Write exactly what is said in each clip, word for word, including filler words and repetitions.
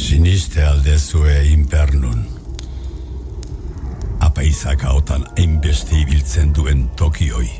Siniste aldezue Infernun. Apaizak hautan hainbeste ibiltzen duen tokioi.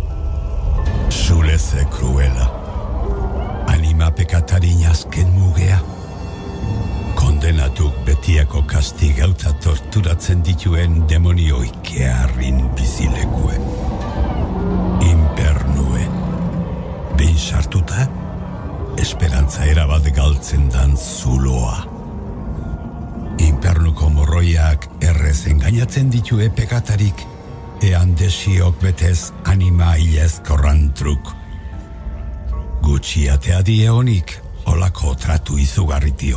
Zuleze Cruella. Anima pekatarin azken mugea. Kondenatuk betiako kastigauta torturatzen dituen demonioikearrin bizilekue. Infernue. Behin sartuta, esperantza erabat galtzen dan zuloa. Infernuko morroiak errez engainatzen ditue pekatarik, ean desiok betez anima hilez korrantruk. Gutxiatea die honik, olako tratu izugarritio.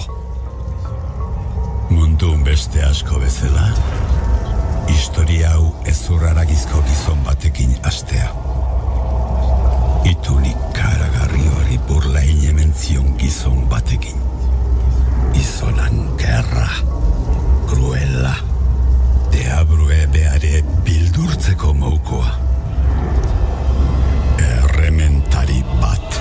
Mundun beste asko bezala, historia hau ezurraragizko gizon batekin astea. Itunik karagarri hori burla inementzion gizon batekin. Izonan gerra, Cruella, deabrue beare bildurtzeko moukoa. Errementari bat.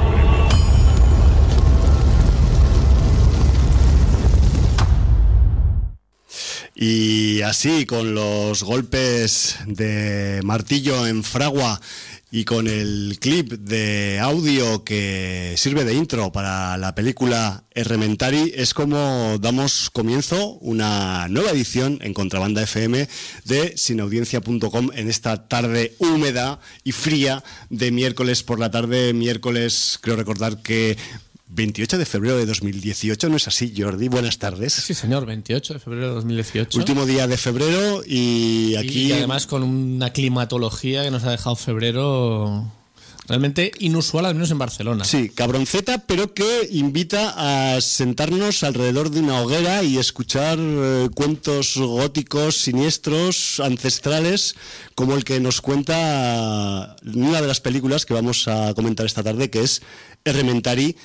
Y así, con los golpes de martillo en fragua y con el clip de audio que sirve de intro para la película Errementari, es como damos comienzo una nueva edición en Contrabanda F M de sinaudiencia punto com en esta tarde húmeda y fría de miércoles por la tarde. Miércoles, creo recordar que veintiocho de febrero de dos mil dieciocho, ¿no es así, Jordi? Buenas tardes. Sí, señor, veintiocho de febrero de dos mil dieciocho. Último día de febrero y aquí... Y además con una climatología que nos ha dejado febrero realmente inusual, al menos en Barcelona. Sí, cabronceta, pero que invita a sentarnos alrededor de una hoguera y escuchar eh, cuentos góticos, siniestros, ancestrales, como el que nos cuenta una de las películas que vamos a comentar esta tarde, que es Errementari,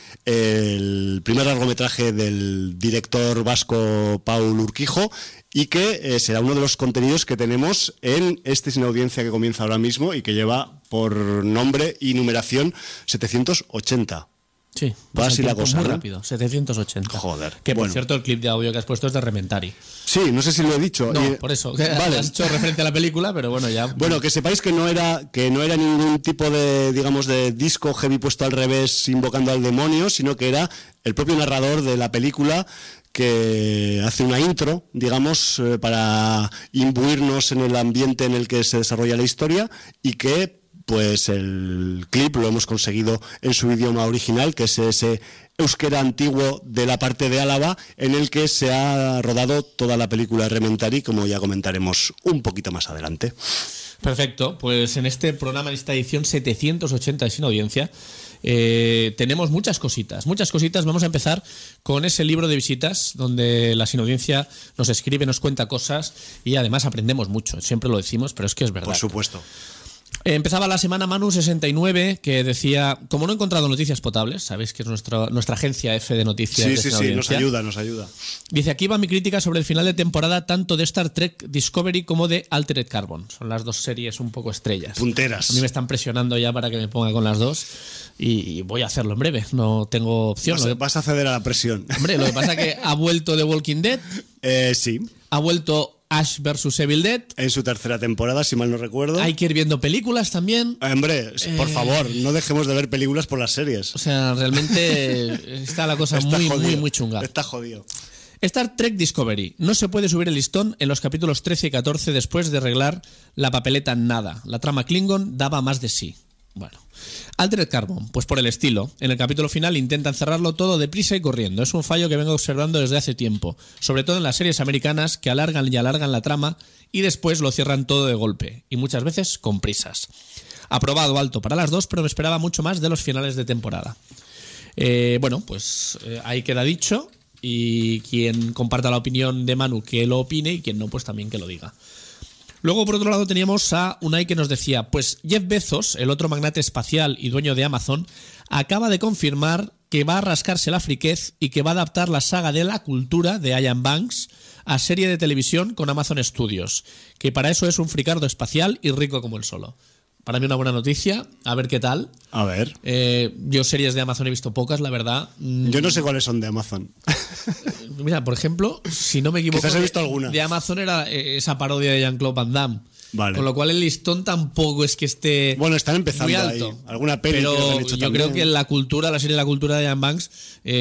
el primer largometraje del director vasco Paul Urquijo, y que eh, será uno de los contenidos que tenemos en este Sin Audiencia que comienza ahora mismo y que lleva por nombre y numeración setecientos ochenta. Sí, va así la cosa, muy ¿no? rápido, setecientos ochenta. Joder. Que por bueno. cierto, el clip de audio que has puesto es de Errementari. Sí, no sé si lo he dicho. No, y... por eso. Que vale. Has hecho referencia a la película, pero bueno, ya. Bueno, que sepáis que no era que no era ningún tipo de, digamos, de disco heavy puesto al revés invocando al demonio, sino que era el propio narrador de la película que hace una intro, digamos, eh, para imbuirnos en el ambiente en el que se desarrolla la historia, y que pues el clip lo hemos conseguido en su idioma original, que es ese euskera antiguo de la parte de Álava, en el que se ha rodado toda la película Errementari, como ya comentaremos un poquito más adelante. Perfecto, pues en este programa, en esta edición setecientos ochenta de Sin Audiencia, eh, tenemos muchas cositas, muchas cositas. Vamos a empezar con ese libro de visitas donde la Sin Audiencia nos escribe, nos cuenta cosas y además aprendemos mucho. Siempre lo decimos, pero es que es verdad. Por supuesto. Empezaba la semana Manu sesenta y nueve, que decía: como no he encontrado noticias potables, sabéis que es nuestra, nuestra agencia F de noticias. Sí, de sí, sí, nos ayuda, nos ayuda. Dice: aquí va mi crítica sobre el final de temporada tanto de Star Trek Discovery como de Altered Carbon. Son las dos series un poco estrellas. Punteras. A mí me están presionando ya para que me ponga con las dos y voy a hacerlo en breve, no tengo opción. Vas, vas a ceder a la presión. Hombre, lo que pasa es que ha vuelto The Walking Dead. Eh, sí. Ha vuelto Ash versus Evil Dead. En su tercera temporada, si mal no recuerdo. Hay que ir viendo películas también. Hombre, por Eh... favor, no dejemos de ver películas por las series. O sea, realmente está la cosa está muy, jodido, muy, muy chunga. Está jodido. Star Trek Discovery. No se puede subir el listón en los capítulos trece y catorce después de arreglar la papeleta en nada. La trama Klingon daba más de sí. Bueno. Altered Carbon, pues por el estilo. En el capítulo final intentan cerrarlo todo deprisa y corriendo. Es un fallo que vengo observando desde hace tiempo, sobre todo en las series americanas, que alargan y alargan la trama y después lo cierran todo de golpe, y muchas veces con prisas. Aprobado alto para las dos, pero me esperaba mucho más de los finales de temporada. Eh, bueno, pues eh, ahí queda dicho, y quien comparta la opinión de Manu que lo opine, y quien no, pues también que lo diga. Luego, por otro lado, teníamos a Unai que nos decía: pues Jeff Bezos, el otro magnate espacial y dueño de Amazon, acaba de confirmar que va a rascarse la friquez y que va a adaptar la saga de la cultura de Ian Banks a serie de televisión con Amazon Studios, que para eso es un fricardo espacial y rico como él solo. Para mí una buena noticia, a ver qué tal. A ver. Eh, yo series de Amazon he visto pocas, la verdad. Yo no sé cuáles son de Amazon. Mira, por ejemplo, si no me equivoco, Quizás he visto de, alguna. de Amazon era esa parodia de Jean-Claude Van Damme. Vale. Con lo cual el listón tampoco es que esté Bueno, están empezando muy alto. ahí. Alguna peli pero que han hecho yo también. creo que la cultura, la serie de la cultura de Ian Banks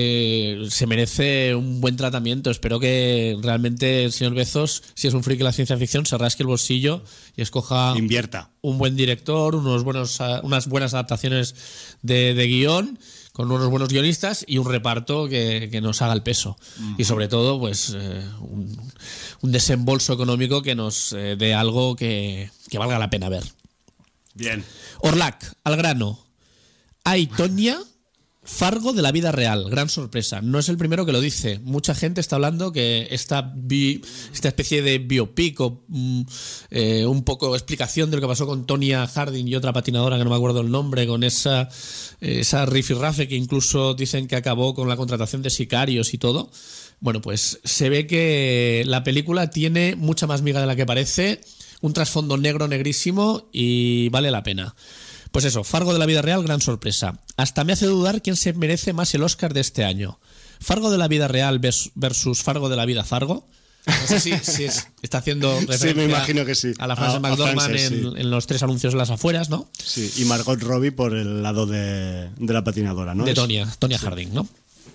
eh, se merece un buen tratamiento. Espero que realmente el señor Bezos, si es un friki de la ciencia ficción, se rasque el bolsillo y escoja Invierta. un buen director, unos buenos, unas buenas adaptaciones de, de guión, con unos buenos guionistas y un reparto que, que nos haga el peso. Uh-huh. Y sobre todo, pues eh, un, un desembolso económico que nos eh, dé algo que, que valga la pena ver. Bien. Orlac, al grano. Hay Tonya, Fargo de la vida real. Gran sorpresa. No es el primero que lo dice. Mucha gente está hablando que esta, bi, esta especie de biopic o mm, eh, un poco explicación de lo que pasó con Tonya Harding y otra patinadora que no me acuerdo el nombre, con esa, esa rifirrafe que incluso dicen que acabó con la contratación de sicarios y todo. Bueno, pues se ve que la película tiene mucha más miga de la que parece, un trasfondo negro, negrísimo y vale la pena. Pues eso, Fargo de la vida real, gran sorpresa. Hasta me hace dudar quién se merece más el Oscar de este año. Fargo de la vida real versus Fargo de la vida Fargo. No sé si, si es, está haciendo referencia sí, me imagino que sí. a la frase de McDormand en, sí. en los tres anuncios de las afueras, ¿no? Sí, y Margot Robbie por el lado de, de la patinadora, ¿no? De Tonya, Tonya sí. Harding, ¿no?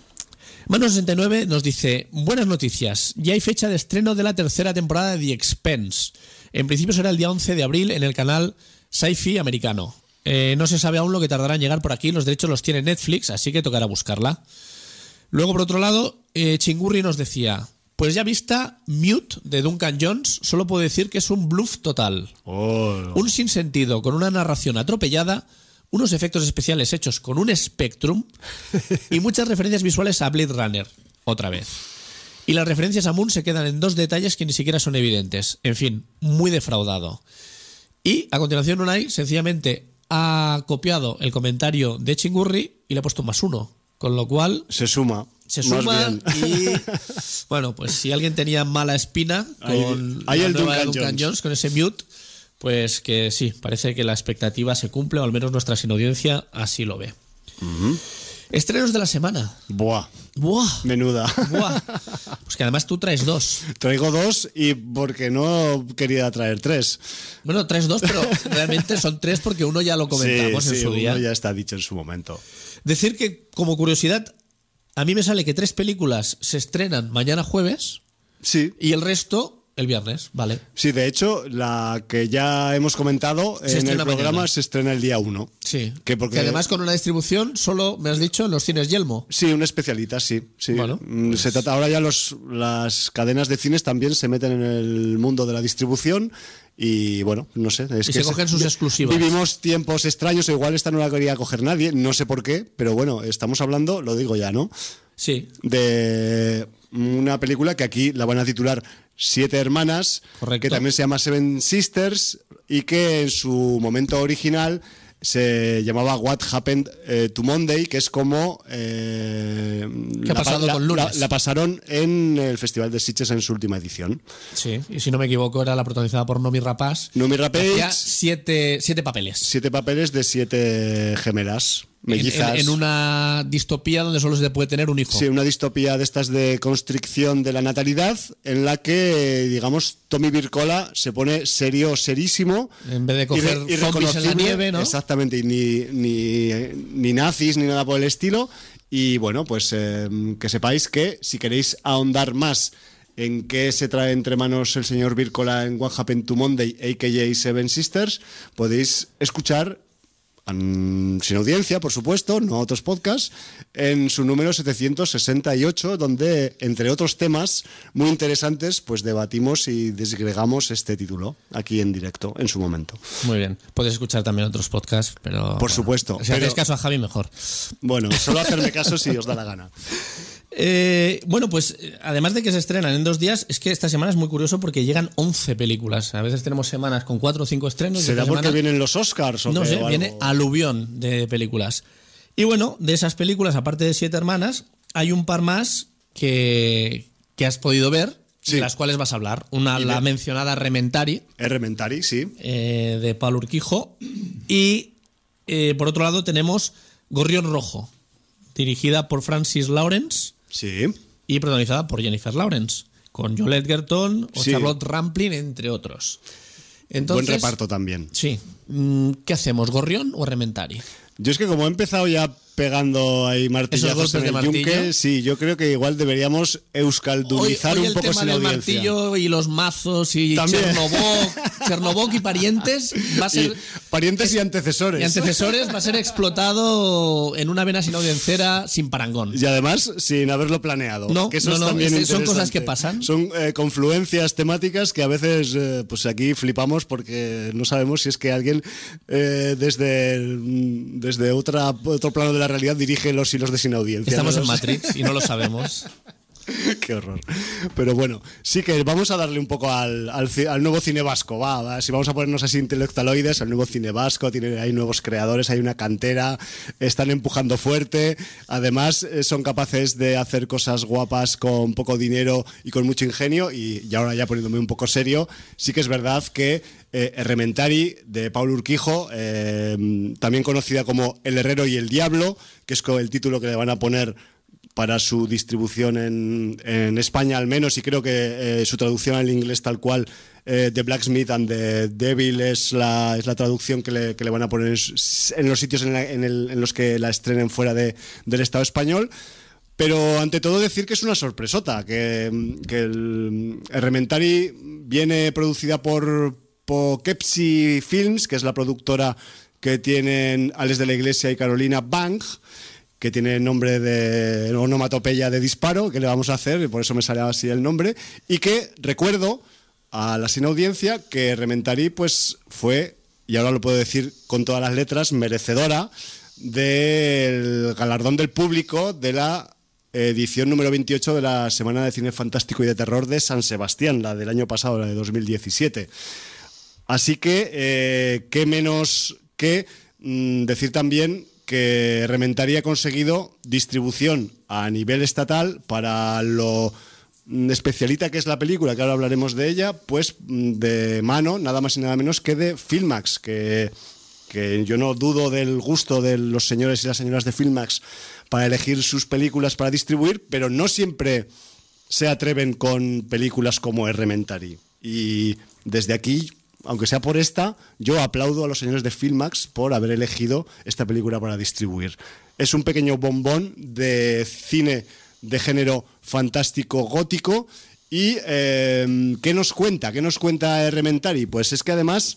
Mano sesenta y nueve nos dice: buenas noticias, ya hay fecha de estreno de la tercera temporada de The Expanse. En principio será el día once de abril en el canal Sci-Fi americano. Eh, no se sabe aún lo que tardará en llegar por aquí, los derechos los tiene Netflix, así que tocará buscarla. Luego, por otro lado, eh, Chingurri nos decía: pues ya vista Mute de Duncan Jones, solo puedo decir que es un bluff total. Oh. Un sinsentido con una narración atropellada, unos efectos especiales hechos con un Spectrum y muchas referencias visuales a Blade Runner, otra vez. Y las referencias a Moon se quedan en dos detalles que ni siquiera son evidentes. En fin, muy defraudado. Y a continuación Unai sencillamente ha copiado el comentario de Chingurri y le ha puesto un más uno, con lo cual se suma. Se suma y bueno, pues si alguien tenía mala espina con ahí, ahí la el nueva Duncan, Duncan Jones. Jones, con ese Mute, pues que sí, parece que la expectativa se cumple, o al menos nuestra sinaudiencia así lo ve. Uh-huh. Estrenos de la semana. Buah. Buah. Menuda. Buah. Pues que además tú traes dos. Traigo dos y porque no quería traer tres. Bueno, traes dos, pero realmente son tres porque uno ya lo comentamos sí, en sí, su día. Uno ya está dicho en su momento. Decir que, como curiosidad, a mí me sale que tres películas se estrenan mañana jueves. Sí. Y el resto el viernes, vale. Sí, de hecho, la que ya hemos comentado se en el programa mañana. se estrena el día uno. Sí. Que, porque... que además con una distribución solo, me has dicho, en los cines Yelmo. Sí, un especialita, sí. sí. Bueno, pues... se trata, ahora ya los, las cadenas de cines también se meten en el mundo de la distribución. Y bueno, no sé. Es y que se cogen sus exclusivas. Vivimos tiempos extraños, igual esta no la quería coger nadie, no sé por qué, pero bueno, estamos hablando, lo digo ya, ¿no? Sí. De una película que aquí la van a titular Siete Hermanas, correcto, que también se llama Seven Sisters y que en su momento original se llamaba What Happened eh, to Monday, que es como eh, ¿qué ha pasado la, con lunes? La, la pasaron en el Festival de Sitges en su última edición. Sí, y si no me equivoco era la protagonizada por Noomi Rapace. Noomi Rapace. Hacía siete, siete papeles. Siete papeles de siete gemelas. Mellizas. En, en, en una distopía donde solo se puede tener un hijo. Sí, una distopía de estas de constricción de la natalidad, en la que, digamos, Tommy Wirkola se pone serio, serísimo. En vez de coger y, y zombies en la nieve, ¿no? Exactamente, y ni, ni, ni nazis ni nada por el estilo. Y bueno, pues eh, que sepáis que si queréis ahondar más en qué se trae entre manos el señor Wirkola en What Happened to Monday, a k a. Seven Sisters, podéis escuchar, sin audiencia, por supuesto, no otros podcasts, en su número setecientos sesenta y ocho, donde, entre otros temas muy interesantes, pues debatimos y desgregamos este título aquí en directo, en su momento. Muy bien. Podéis escuchar también otros podcasts, pero... Por bueno, supuesto. Si pero, hacéis caso a Javi, mejor. Bueno, solo hacerme caso si os da la gana. Eh, bueno, pues además de que se estrenan en dos días, es que esta semana es muy curioso porque llegan once películas. A veces tenemos semanas con cuatro o cinco estrenos. ¿Será porque semana... vienen los Oscars? ¿O no qué, sé, o viene aluvión de películas. Y bueno, de esas películas, aparte de Siete Hermanas, hay un par más que, que has podido ver Sí. de las cuales vas a hablar. Una, Y la de- mencionada Rementari, Rementari, sí. eh, de Pablo Urquijo. Y eh, por otro lado tenemos Gorrión Rojo, dirigida por Francis Lawrence Sí. y protagonizada por Jennifer Lawrence, con Joel Edgerton o Sí. Charlotte Rampling, entre otros. Entonces, Buen reparto también. Sí. Mm, ¿Qué hacemos, Gorrión o Rementari? Yo es que como he empezado ya pegando ahí martillazos golpes en de el martillo. yunque, sí, yo creo que igual deberíamos euskaldunizar Hoy, hoy un el poco tema sin del audiencia. martillo y los mazos y También. Chernobog, Chernobog y parientes va a ser... Y parientes y antecesores. Y antecesores va a ser explotado en una vena sin audiencera sin parangón. Y además sin haberlo planeado. No, que eso no, es no, también es- son interesante. cosas que pasan. Son eh, confluencias temáticas que a veces eh, pues aquí flipamos porque no sabemos si es que alguien eh, desde, mm, desde otra, otro plano de la realidad dirige los hilos de sin audiencia. Estamos ¿no? en Matrix y no lo sabemos. Qué horror. Pero bueno, sí que vamos a darle un poco al, al, ci- al nuevo cine vasco. Va, va, si vamos a ponernos así intelectualoides, al nuevo cine vasco, tiene, hay nuevos creadores, hay una cantera, están empujando fuerte. Además, eh, son capaces de hacer cosas guapas con poco dinero y con mucho ingenio. Y, y ahora ya poniéndome un poco serio, sí que es verdad que eh, Rementari, de Paulo Urquijo, eh, también conocida como El Herrero y el Diablo, que es co- el título que le van a poner para su distribución en, en España al menos, y creo que eh, su traducción al inglés tal cual, eh, The Blacksmith and the Devil, es la, es la traducción que le, que le van a poner en, s- en los sitios en, la- en el- en los que la estrenen fuera de, del Estado español. Pero ante todo decir que es una sorpresota, que, que el, el Rementari viene producida por Poughkeepsie Films, que es la productora que tienen Alex de la Iglesia y Carolina Bang, que tiene nombre de onomatopeya de disparo, que le vamos a hacer, y por eso me sale así el nombre, y que recuerdo a la sin audiencia que Rementari pues fue, y ahora lo puedo decir con todas las letras, merecedora del galardón del público de la edición número veintiocho de la Semana de Cine Fantástico y de Terror de San Sebastián, la del año pasado, la de dos mil diecisiete. Así que, eh, qué menos que mm, decir también que Rementari ha conseguido distribución a nivel estatal para lo mm, especialita que es la película, que ahora hablaremos de ella, pues mm, de mano, nada más y nada menos que de Filmax, que, que yo no dudo del gusto de los señores y las señoras de Filmax para elegir sus películas para distribuir, pero no siempre se atreven con películas como Rementari. Y desde aquí, aunque sea por esta, yo aplaudo a los señores de Filmax por haber elegido esta película para distribuir. Es un pequeño bombón de cine de género fantástico gótico. ¿Y eh, qué nos cuenta? ¿Qué nos cuenta Rementari? Pues es que además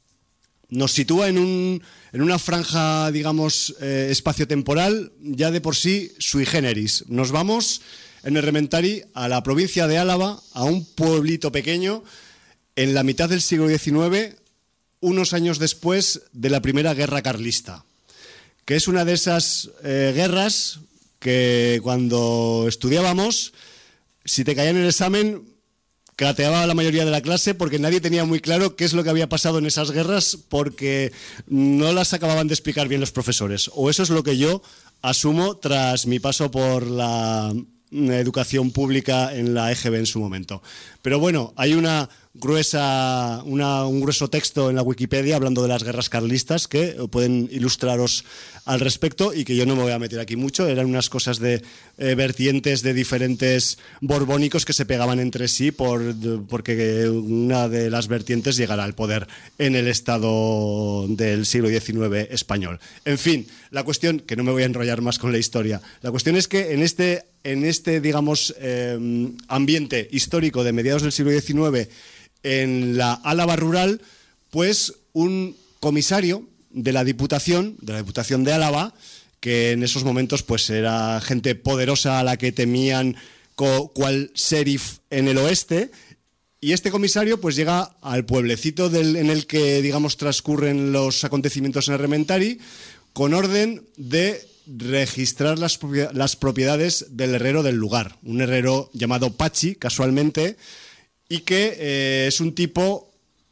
nos sitúa en, un, en una franja, digamos, eh, espaciotemporal ya de por sí sui generis. Nos vamos en el Rementari a la provincia de Álava, a un pueblito pequeño, en la mitad del siglo diecinueve, unos años después de la primera guerra carlista, que es una de esas eh, guerras que cuando estudiábamos, si te caía en el examen, crateaba la mayoría de la clase porque nadie tenía muy claro qué es lo que había pasado en esas guerras porque no las acababan de explicar bien los profesores. O eso es lo que yo asumo tras mi paso por la educación pública en la E G B en su momento. Pero bueno, hay una gruesa, una, un grueso texto en la Wikipedia hablando de las guerras carlistas que pueden ilustraros al respecto y que yo no me voy a meter aquí mucho. Eran unas cosas de eh, vertientes de diferentes borbónicos que se pegaban entre sí por, porque una de las vertientes llegara al poder en el Estado del siglo diecinueve español. En fin, la cuestión, que no me voy a enrollar más con la historia, la cuestión es que en este, en este digamos, eh, ambiente histórico de mediados del siglo diecinueve, en la Álava rural, pues un comisario de la Diputación, de la Diputación de Álava, que en esos momentos pues era gente poderosa a la que temían co, cual sheriff en el oeste, y este comisario pues llega al pueblecito del, en el que digamos transcurren los acontecimientos en el Rementari, con orden de registrar las, las propiedades del herrero del lugar, un herrero llamado Pachi, casualmente, y que eh, es un tipo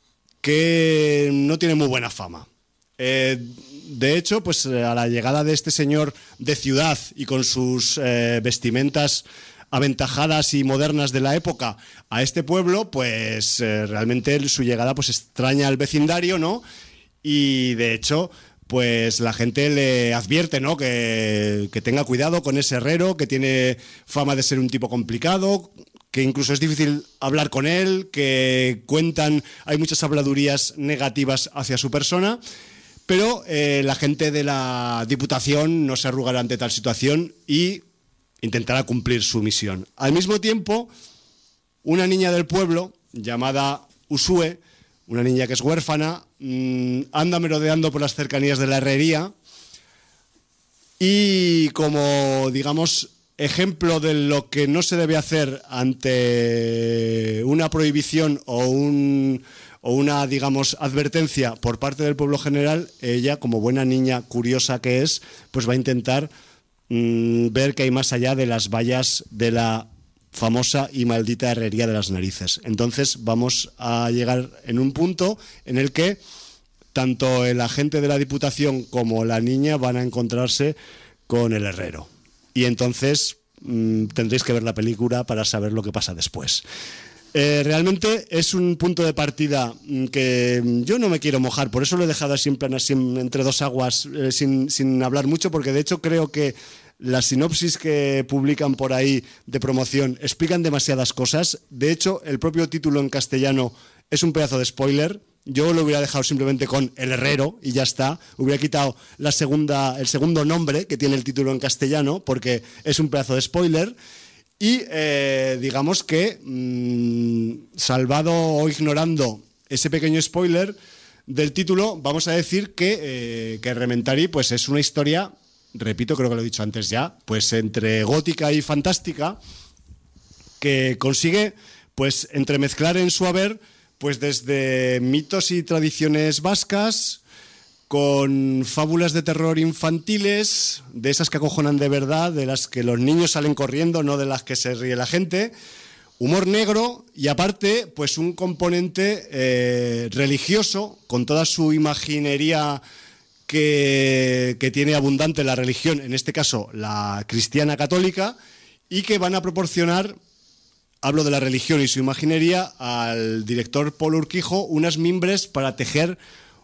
que no tiene muy buena fama. Eh, de hecho, pues a la llegada de este señor de ciudad y con sus eh, vestimentas aventajadas y modernas de la época a este pueblo, pues eh, realmente su llegada pues extraña al vecindario, ¿no? Y de hecho, pues la gente le advierte, ¿no? Que, que tenga cuidado con ese herrero, que tiene fama de ser un tipo complicado, que incluso es difícil hablar con él, que cuentan, hay muchas habladurías negativas hacia su persona, pero eh, la gente de la Diputación no se arrugará ante tal situación y intentará cumplir su misión. Al mismo tiempo, una niña del pueblo, llamada Usue, una niña que es huérfana, mmm, anda merodeando por las cercanías de la herrería y como, digamos, ejemplo de lo que no se debe hacer ante una prohibición o, un, o una, digamos, advertencia por parte del pueblo general, ella, como buena niña curiosa que es, pues va a intentar ver que hay más allá de las vallas de la famosa y maldita herrería de las narices. Entonces vamos a llegar en un punto en el que tanto el agente de la Diputación como la niña van a encontrarse con el herrero. Y entonces mmm, tendréis que ver la película para saber lo que pasa después. Eh, realmente es un punto de partida que yo no me quiero mojar, por eso lo he dejado siempre así entre dos aguas, eh, sin, sin hablar mucho, porque de hecho creo que las sinopsis que publican por ahí de promoción explican demasiadas cosas. De hecho, el propio título en castellano es un pedazo de spoiler. Yo lo hubiera dejado simplemente con El Herrero y ya está. Hubiera quitado la segunda, el segundo nombre que tiene el título en castellano, porque es un pedazo de spoiler. Y eh, digamos que, mmm, salvado o ignorando ese pequeño spoiler del título, vamos a decir que, eh, que Rementari pues, es una historia, repito, creo que lo he dicho antes ya, pues entre gótica y fantástica, que consigue pues, entremezclar en su haber pues, desde mitos y tradiciones vascas, con fábulas de terror infantiles, de esas que acojonan de verdad, de las que los niños salen corriendo, no de las que se ríe la gente, humor negro y aparte pues un componente eh, religioso, con toda su imaginería que, que tiene abundante la religión, en este caso la cristiana católica, y que van a proporcionar, hablo de la religión y su imaginería, al director Paul Urquijo unas mimbres para tejer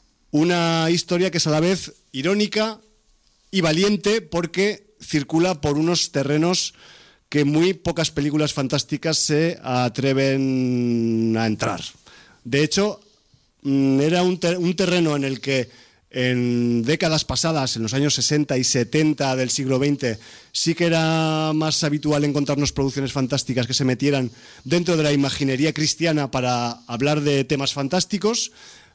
una historia que es a la vez irónica y valiente porque circula por unos terrenos que muy pocas películas fantásticas se atreven a entrar. De hecho, era un, ter- un terreno en el que en décadas pasadas, en los años sesenta y setenta del siglo veinte, sí que era más habitual encontrarnos producciones fantásticas que se metieran dentro de la imaginería cristiana para hablar de temas fantásticos.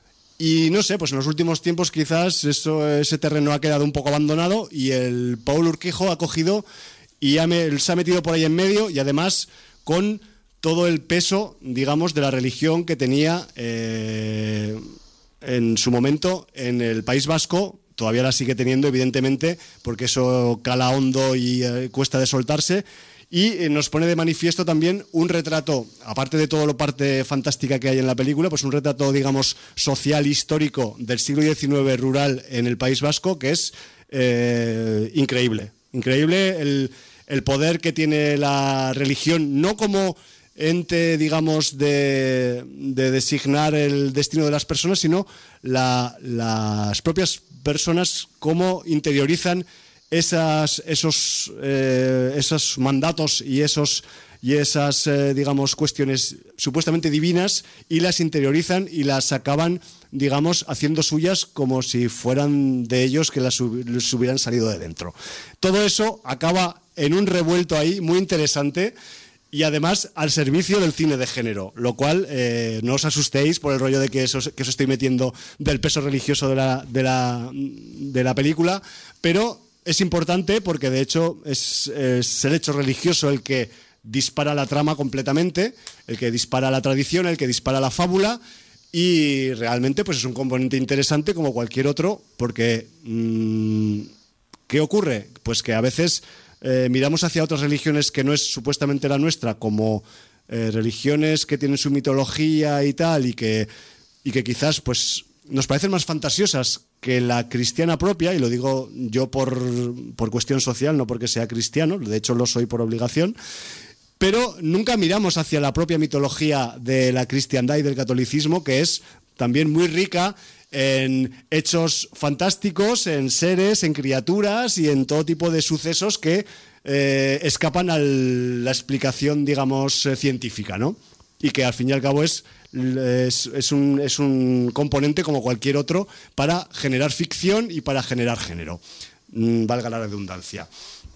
Y no sé, pues en los últimos tiempos quizás eso, ese terreno ha quedado un poco abandonado y el Paul Urquijo ha cogido y ha me, se ha metido por ahí en medio y además con todo el peso, digamos, de la religión que tenía eh, en su momento en el País Vasco. Todavía la sigue teniendo, evidentemente, porque eso cala hondo y eh, cuesta de soltarse. Y nos pone de manifiesto también un retrato, aparte de toda la parte fantástica que hay en la película, pues un retrato, digamos, social, histórico del siglo diecinueve rural en el País Vasco, que es eh, increíble. Increíble el, el poder que tiene la religión, no como ente, digamos, de, de designar el destino de las personas, sino la, las propias personas cómo interiorizan Esas, esos, eh, esos mandatos y, esos, y esas, eh, digamos, cuestiones supuestamente divinas y las interiorizan y las acaban, digamos, haciendo suyas como si fueran de ellos que las, les hubieran salido de dentro. Todo eso acaba en un revuelto ahí muy interesante y además al servicio del cine de género, lo cual eh, no os asustéis por el rollo de que eso, que os estoy metiendo del peso religioso de la, de la, de la película, pero es importante porque de hecho es, es el hecho religioso el que dispara la trama completamente, el que dispara la tradición, el que dispara la fábula y realmente pues es un componente interesante como cualquier otro porque mmm, ¿qué ocurre? Pues que a veces eh, miramos hacia otras religiones que no es supuestamente la nuestra como eh, religiones que tienen su mitología y tal y que, y que quizás pues nos parecen más fantasiosas que la cristiana propia, y lo digo yo por, por cuestión social, no porque sea cristiano, de hecho lo soy por obligación, pero nunca miramos hacia la propia mitología de la cristiandad y del catolicismo, que es también muy rica en hechos fantásticos, en seres, en criaturas y en todo tipo de sucesos que eh, escapan a la explicación, digamos, eh, científica, ¿no? Y que al fin y al cabo es, es, es, un, es un componente como cualquier otro para generar ficción y para generar género, mm, valga la redundancia.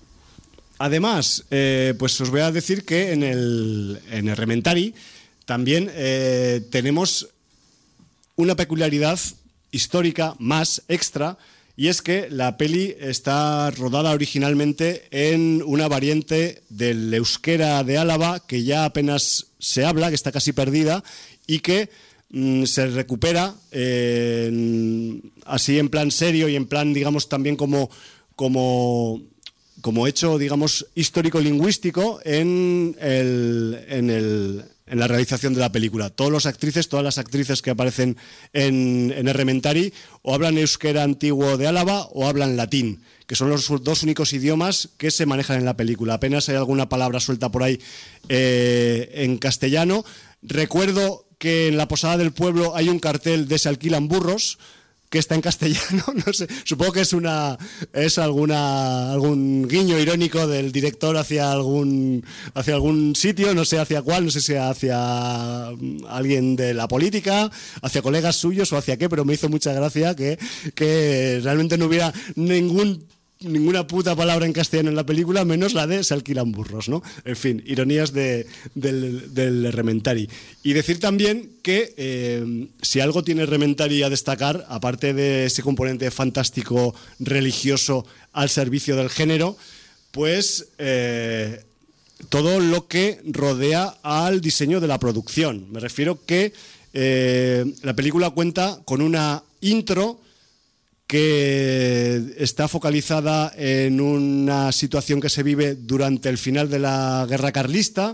Además, eh, pues os voy a decir que en el, en el Rementari también eh, tenemos una peculiaridad histórica más extra, y es que la peli está rodada originalmente en una variante del euskera de Álava que ya apenas se habla, que está casi perdida y que mm, se recupera eh, en, así en plan serio y en plan, digamos, también como, como, como hecho, digamos, histórico-lingüístico en el... En el en la realización de la película. Todas las actrices, todas las actrices que aparecen en, en el Rementari o hablan euskera antiguo de Álava o hablan latín, que son los dos únicos idiomas que se manejan en la película. Apenas hay alguna palabra suelta por ahí eh, en castellano. Recuerdo que en la Posada del Pueblo hay un cartel de Se alquilan burros, que está en castellano, no sé, supongo que es una es alguna algún guiño irónico del director hacia algún hacia algún sitio, no sé hacia cuál, no sé si hacia alguien de la política, hacia colegas suyos o hacia qué, pero me hizo mucha gracia que, que realmente no hubiera ningún ninguna puta palabra en castellano en la película, menos la de Se alquilan burros, ¿no? En fin, ironías de, del, del Rementari. Y decir también que eh, si algo tiene Rementari a destacar, aparte de ese componente fantástico religioso al servicio del género, pues eh, todo lo que rodea al diseño de la producción. Me refiero que eh, la película cuenta con una intro que está focalizada en una situación que se vive durante el final de la guerra carlista,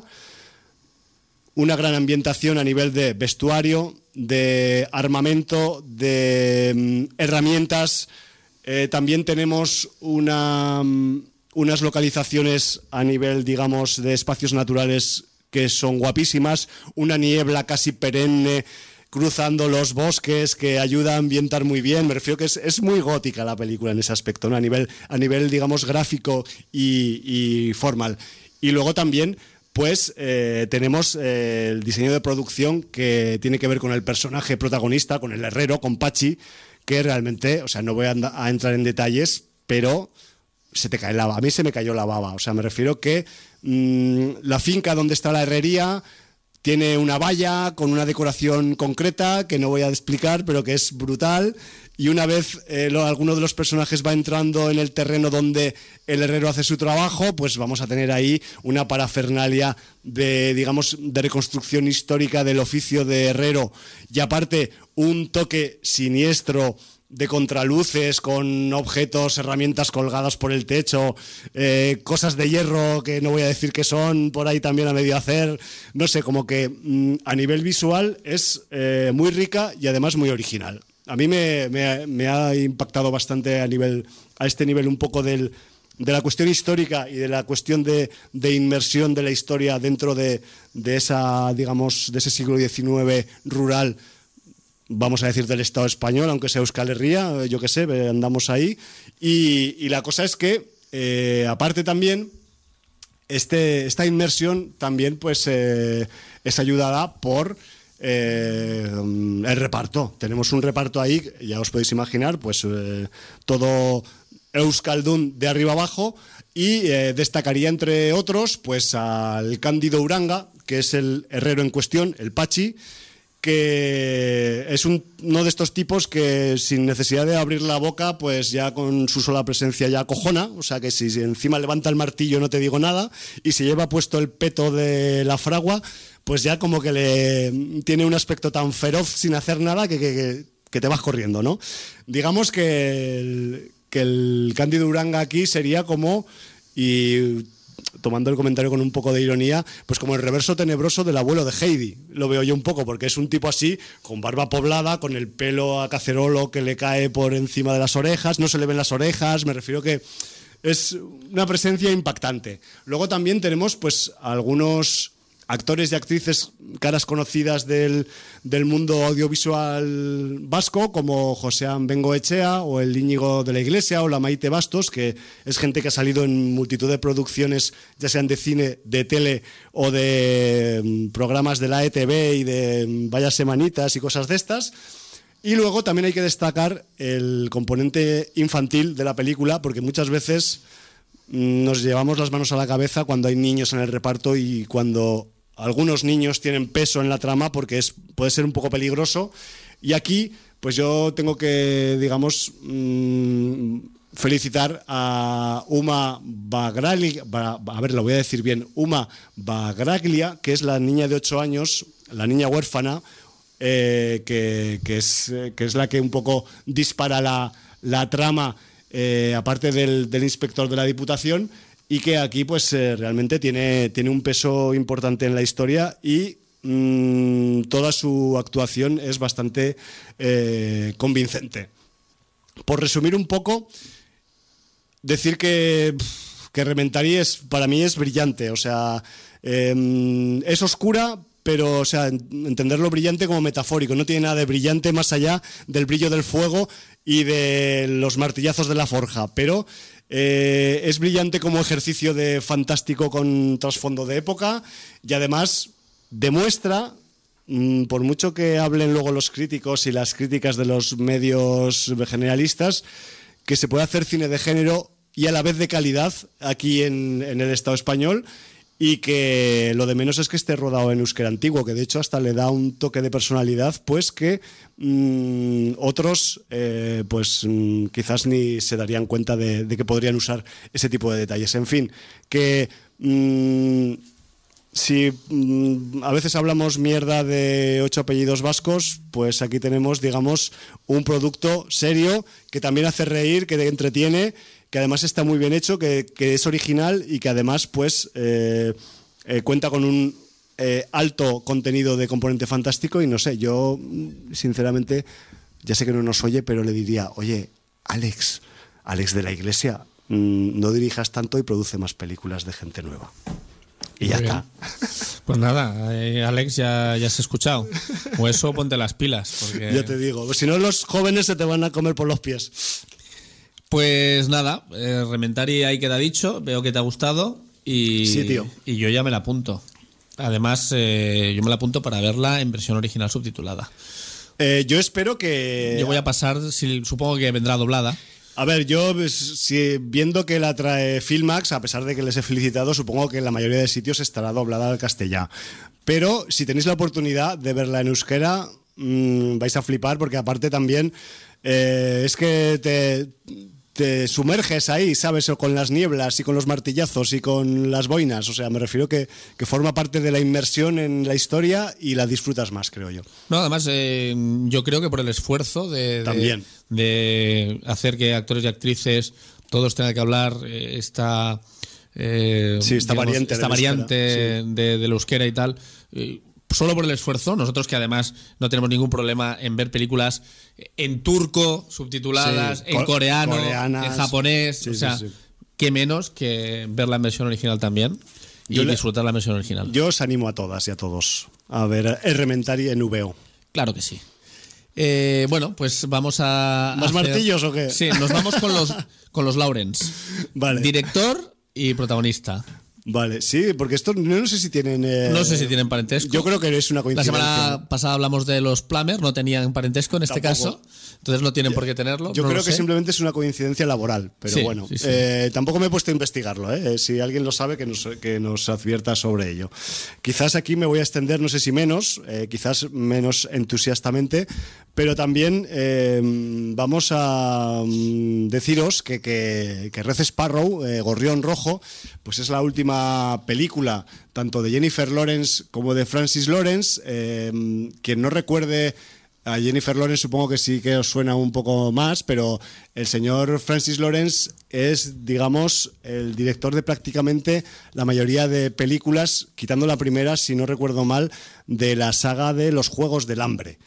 una gran ambientación a nivel de vestuario, de armamento, de um, herramientas. Eh, también tenemos una, um, unas localizaciones a nivel, digamos, de espacios naturales que son guapísimas, una niebla casi perenne cruzando los bosques que ayuda a ambientar muy bien. Me refiero que es, es muy gótica la película en ese aspecto, ¿no? A nivel, a nivel digamos, gráfico y, y formal. Y luego también, pues, eh, tenemos eh, el diseño de producción que tiene que ver con el personaje protagonista, con el herrero, con Pachi, que realmente, o sea, no voy a, a entrar en detalles, pero se te cae la baba. A mí se me cayó la baba. O sea, me refiero que mmm, la finca donde está la herrería tiene una valla con una decoración concreta que no voy a explicar, pero que es brutal. Y una vez eh, lo, alguno de los personajes va entrando en el terreno donde el herrero hace su trabajo, pues vamos a tener ahí una parafernalia de, digamos, de reconstrucción histórica del oficio de herrero. Y aparte, un toque siniestro de contraluces con objetos, herramientas colgadas por el techo, eh, cosas de hierro que no voy a decir qué son, por ahí también a medio hacer. No sé, como que mmm, a nivel visual es eh, muy rica y además muy original. A mí me, me, me ha impactado bastante a nivel a este nivel un poco del, de la cuestión histórica y de la cuestión de, de inmersión de la historia dentro de, de esa, digamos, de ese siglo diecinueve rural, vamos a decir del Estado español, aunque sea Euskal Herria, yo qué sé, andamos ahí. Y, y la cosa es que, eh, aparte también, este, esta inmersión también pues eh, es ayudada por eh, el reparto. Tenemos un reparto ahí, ya os podéis imaginar, pues eh, todo euskaldun de arriba abajo, y eh, destacaría entre otros pues al Cándido Uranga, que es el herrero en cuestión, el Pachi, que es un, uno de estos tipos que sin necesidad de abrir la boca, pues ya con su sola presencia ya acojona. O sea que si encima levanta el martillo no te digo nada, y si lleva puesto el peto de la fragua, pues ya como que le tiene un aspecto tan feroz sin hacer nada que, que, que te vas corriendo, ¿no? Digamos que el, que el Cándido Uranga aquí sería como, y tomando el comentario con un poco de ironía, pues como el reverso tenebroso del abuelo de Heidi, lo veo yo un poco, porque es un tipo así, con barba poblada, con el pelo a cacerolo que le cae por encima de las orejas, no se le ven las orejas. Me refiero que es una presencia impactante. Luego también tenemos pues algunos actores y actrices, caras conocidas del, del mundo audiovisual vasco, como Josean Bengoechea o el Íñigo de la Iglesia o la Maite Bastos, que es gente que ha salido en multitud de producciones, ya sean de cine, de tele o de mm, programas de la E T V y de mm, Vaya Semanitas y cosas de estas. Y luego también hay que destacar el componente infantil de la película, porque muchas veces mm, nos llevamos las manos a la cabeza cuando hay niños en el reparto y cuando algunos niños tienen peso en la trama, porque es, puede ser un poco peligroso. Y aquí, pues yo tengo que, digamos, mmm, felicitar a Uma Bagraglia, a ver, lo voy a decir bien, Uma Bagraglia, que es la niña de ocho años, la niña huérfana, eh, que, que, es, que es la que un poco dispara la, la trama, eh, aparte del, del inspector de la Diputación, y que aquí pues eh, realmente tiene, tiene un peso importante en la historia y mmm, toda su actuación es bastante eh, convincente. Por resumir un poco, decir que, que Rementari es, para mí es brillante, o sea, eh, es oscura, pero o sea, entenderlo brillante como metafórico, no tiene nada de brillante más allá del brillo del fuego y de los martillazos de la forja, pero eh, es brillante como ejercicio de fantástico con trasfondo de época y además demuestra, mmm, por mucho que hablen luego los críticos y las críticas de los medios generalistas, que se puede hacer cine de género y a la vez de calidad aquí en, en el Estado español, y que lo de menos es que esté rodado en euskera antiguo, que de hecho hasta le da un toque de personalidad pues que mmm, otros eh, pues mmm, quizás ni se darían cuenta de, de que podrían usar ese tipo de detalles. En fin, que mmm, si mmm, a veces hablamos mierda de ocho apellidos vascos, pues aquí tenemos, digamos, un producto serio que también hace reír, que entretiene, que además está muy bien hecho, que, que es original y que además pues eh, eh, cuenta con un eh, alto contenido de componente fantástico. Y no sé, yo sinceramente, ya sé que no nos oye, pero le diría, oye, Alex, Alex de la Iglesia, mmm, no dirijas tanto y produce más películas de gente nueva. Y ya está. Pues nada, eh, Alex, ya, ya has escuchado. O eso, ponte las pilas. Porque... Ya te digo, si no los jóvenes se te van a comer por los pies. Pues nada, eh, Rementari ahí queda dicho, veo que te ha gustado y, sí, tío. Y yo ya me la apunto. Además, eh, yo me la apunto para verla en versión original subtitulada. Eh, yo espero que... Yo voy a pasar, si, supongo que vendrá doblada. A ver, yo si, viendo que la trae Filmax, a pesar de que les he felicitado, supongo que en la mayoría de sitios estará doblada al castellano. Pero si tenéis la oportunidad de verla en euskera, mmm, vais a flipar, porque aparte también eh, es que te... te sumerges ahí, ¿sabes? O con las nieblas y con los martillazos y con las boinas. O sea, me refiero que, que forma parte de la inmersión en la historia y la disfrutas más, creo yo. No, además, eh, yo creo que por el esfuerzo de, También. de, de hacer que actores y actrices todos tengan que hablar eh, esta, eh, sí, esta digamos, variante, esta del variante euskera, sí. de, del euskera y tal. Eh, Solo por el esfuerzo, nosotros que además no tenemos ningún problema en ver películas en turco, subtituladas, sí, en coreano, coreanas, en japonés, sí, o sea, sí, sí. qué menos que verla en versión original también y yo disfrutar le, la versión original. Yo os animo a todas y a todos a ver el Rementari en V O. Claro que sí. Eh, bueno, pues vamos a... ¿Más hacer... martillos o qué? Sí, nos vamos con los, con los Lawrence. Vale. Director y protagonista. Vale, sí, porque esto no, no sé si tienen... Eh, no sé si tienen parentesco. Yo creo que es una coincidencia. La semana pasada hablamos de los Plummer, no tenían parentesco en este Tampoco. caso, entonces no tienen por qué tenerlo. Yo no creo lo que sé. simplemente es una coincidencia laboral, pero sí, bueno, sí, sí. Eh, tampoco me he puesto a investigarlo, ¿eh? Si alguien lo sabe, que nos, que nos advierta sobre ello. Quizás aquí me voy a extender, no sé si menos, eh, quizás menos entusiastamente, pero también eh, vamos a um, deciros que, que, que Red Sparrow, eh, Gorrión Rojo, pues es la última película tanto de Jennifer Lawrence como de Francis Lawrence. Eh, quien no recuerde a Jennifer Lawrence supongo que sí que os suena un poco más, pero el señor Francis Lawrence es, digamos, el director de prácticamente la mayoría de películas, quitando la primera, si no recuerdo mal, de la saga de Los Juegos del Hambre.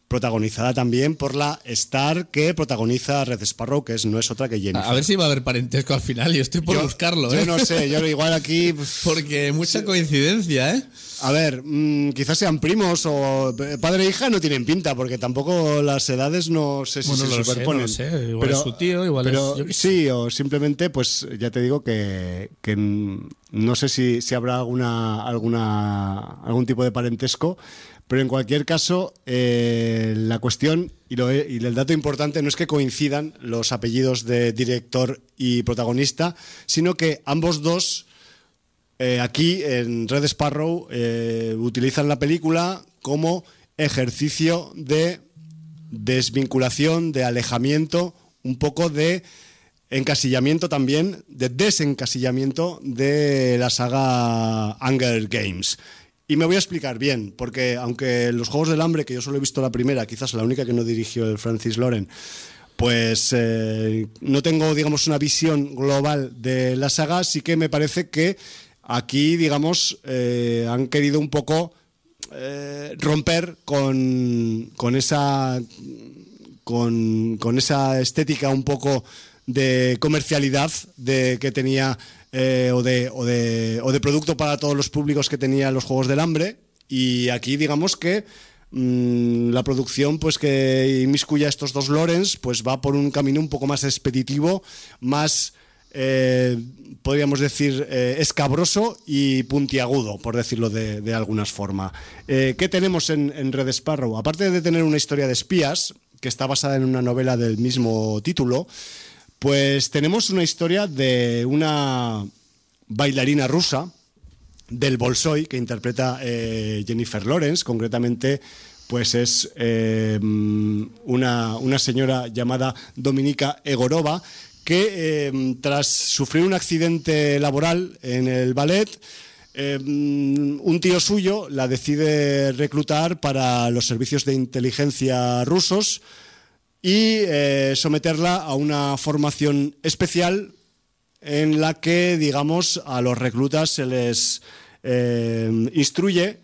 protagonizada también por la star que protagoniza Red Sparrow, que es, no es otra que Jennifer. A ver si va a haber parentesco al final, yo estoy por yo, buscarlo, yo ¿eh? no sé, yo igual aquí... Porque mucha coincidencia, ¿eh? A ver, mmm, quizás sean primos o padre e hija no tienen pinta, porque tampoco las edades no sé si bueno, se lo superponen. Sé, no sé. Igual pero, es su tío, igual pero es... Yo qué sé. sí, o simplemente, pues ya te digo que, que no sé si, si habrá alguna, alguna algún tipo de parentesco, pero en cualquier caso, eh, la cuestión y, lo, y el dato importante no es que coincidan los apellidos de director y protagonista, sino que ambos dos... Eh, aquí en Red Sparrow eh, utilizan la película como ejercicio de desvinculación, de alejamiento, un poco de encasillamiento también, de desencasillamiento de la saga Hunger Games. Y me voy a explicar bien, porque aunque los Juegos del Hambre, que yo solo he visto la primera, quizás la única que no dirigió el Francis Loren, pues eh, no tengo, digamos, una visión global de la saga, sí que me parece que aquí, digamos, eh, han querido un poco eh, romper con, con esa con, con esa estética un poco de comercialidad de que tenía eh, o, de, o, de, o de producto para todos los públicos que tenía los Juegos del Hambre, y aquí digamos que mmm, la producción pues que inmiscuya a estos dos Lawrence pues va por un camino un poco más expeditivo, más Eh, podríamos decir eh, escabroso y puntiagudo, por decirlo de, de alguna forma. Eh, ¿Qué tenemos en, en Red Sparrow? Aparte de tener una historia de espías que está basada en una novela del mismo título, pues tenemos una historia de una bailarina rusa del Bolshoi que interpreta eh, Jennifer Lawrence. Concretamente pues es eh, una, una señora llamada Dominika Egorova, que eh, tras sufrir un accidente laboral en el ballet, eh, un tío suyo la decide reclutar para los servicios de inteligencia rusos y eh, someterla a una formación especial en la que, digamos, a los reclutas se les eh, instruye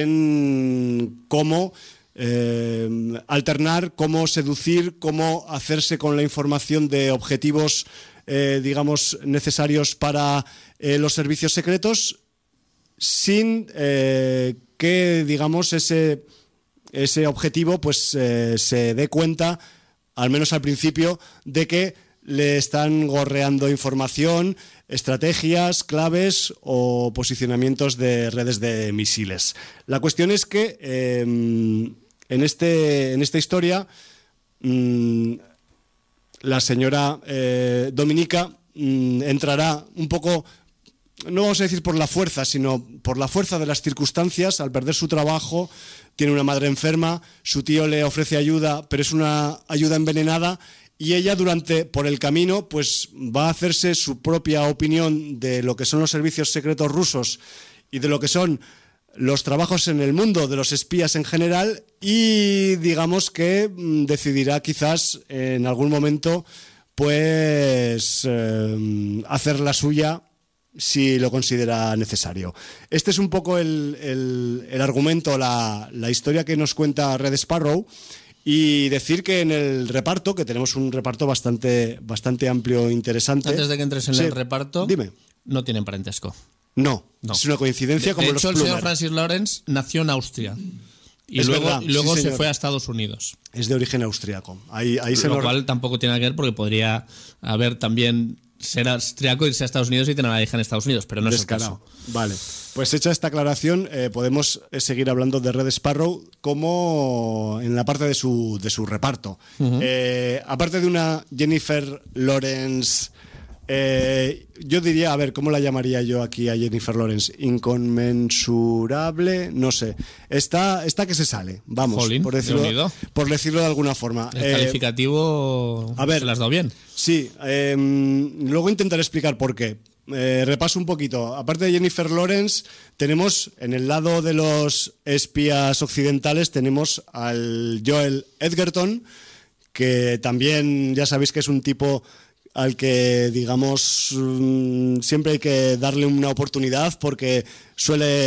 en cómo Eh, alternar, cómo seducir, cómo hacerse con la información de objetivos, eh, digamos, necesarios para eh, los servicios secretos, sin eh, que, digamos, ese, ese objetivo pues eh, se dé cuenta, al menos al principio, de que le están gorreando información, estrategias, claves o posicionamientos de redes de misiles. La cuestión es que eh, En, este, en esta historia, mmm, la señora eh, Dominika mmm, entrará un poco, no vamos a decir por la fuerza, sino por la fuerza de las circunstancias. Al perder su trabajo, tiene una madre enferma, su tío le ofrece ayuda, pero es una ayuda envenenada, y ella durante, por el camino, pues va a hacerse su propia opinión de lo que son los servicios secretos rusos y de lo que son los trabajos en el mundo de los espías en general, y digamos que mmm, decidirá quizás en algún momento pues eh, hacer la suya si lo considera necesario. Este es un poco el, el, el argumento, la, la historia que nos cuenta Red Sparrow, y decir que en el reparto, que tenemos un reparto bastante, bastante amplio e interesante. Antes de que entres en sí, el reparto, dime. No tienen parentesco. No, no, es una coincidencia de, como de los hecho, Plumer. el señor Francis Lawrence nació en Austria y es luego, verdad, y luego sí, se señor. fue a Estados Unidos. Es de origen austriaco. Ahí, ahí se Lo nos... cual tampoco tiene que ver, porque podría haber también ser austriaco, irse a Estados Unidos y tener una hija en Estados Unidos, pero no Descarado. es el caso. Vale, pues hecha esta aclaración, eh, podemos seguir hablando de Red Sparrow como en la parte de su, de su reparto. Uh-huh. Eh, aparte de una Jennifer Lawrence, eh, yo diría, a ver, ¿cómo la llamaría yo aquí a Jennifer Lawrence? Inconmensurable, no sé. Está, está que se sale, vamos, Jolín, por, decirlo, por decirlo de alguna forma. El eh, calificativo a ver, se las has dado bien. Sí, eh, luego intentaré explicar por qué. Eh, repaso un poquito. Aparte de Jennifer Lawrence, tenemos en el lado de los espías occidentales, tenemos al Joel Edgerton, que también ya sabéis que es un tipo al que, digamos, siempre hay que darle una oportunidad, porque suele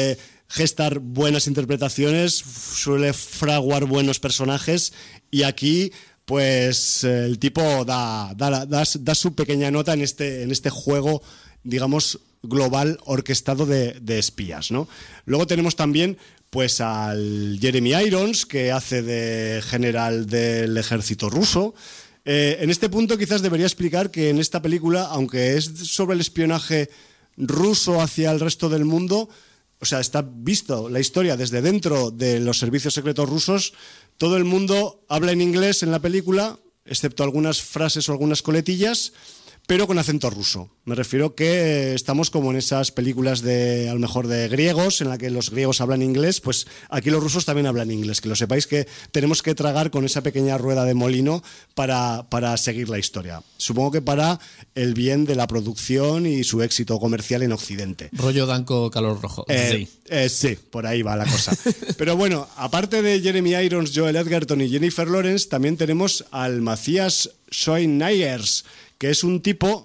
gestar buenas interpretaciones, suele fraguar buenos personajes, y aquí pues el tipo da, da, da, da su pequeña nota en este, en este juego, digamos, global orquestado de, de espías, ¿no? Luego tenemos también pues al Jeremy Irons, que hace de general del ejército ruso. Eh, en este punto quizás debería explicar que en esta película, aunque es sobre el espionaje ruso hacia el resto del mundo, o sea, está visto la historia desde dentro de los servicios secretos rusos, todo el mundo habla en inglés en la película, excepto algunas frases o algunas coletillas, pero con acento ruso. Me refiero que estamos como en esas películas de, a lo mejor, de griegos, en la que los griegos hablan inglés, pues aquí los rusos también hablan inglés, que lo sepáis, que tenemos que tragar con esa pequeña rueda de molino para, para seguir la historia. Supongo que para el bien de la producción y su éxito comercial en Occidente. Rollo Danco Calor Rojo. Eh, sí. Eh, sí, por ahí va la cosa. Pero bueno, aparte de Jeremy Irons, Joel Edgerton y Jennifer Lawrence, también tenemos al Matthias Schoenaerts, que es un tipo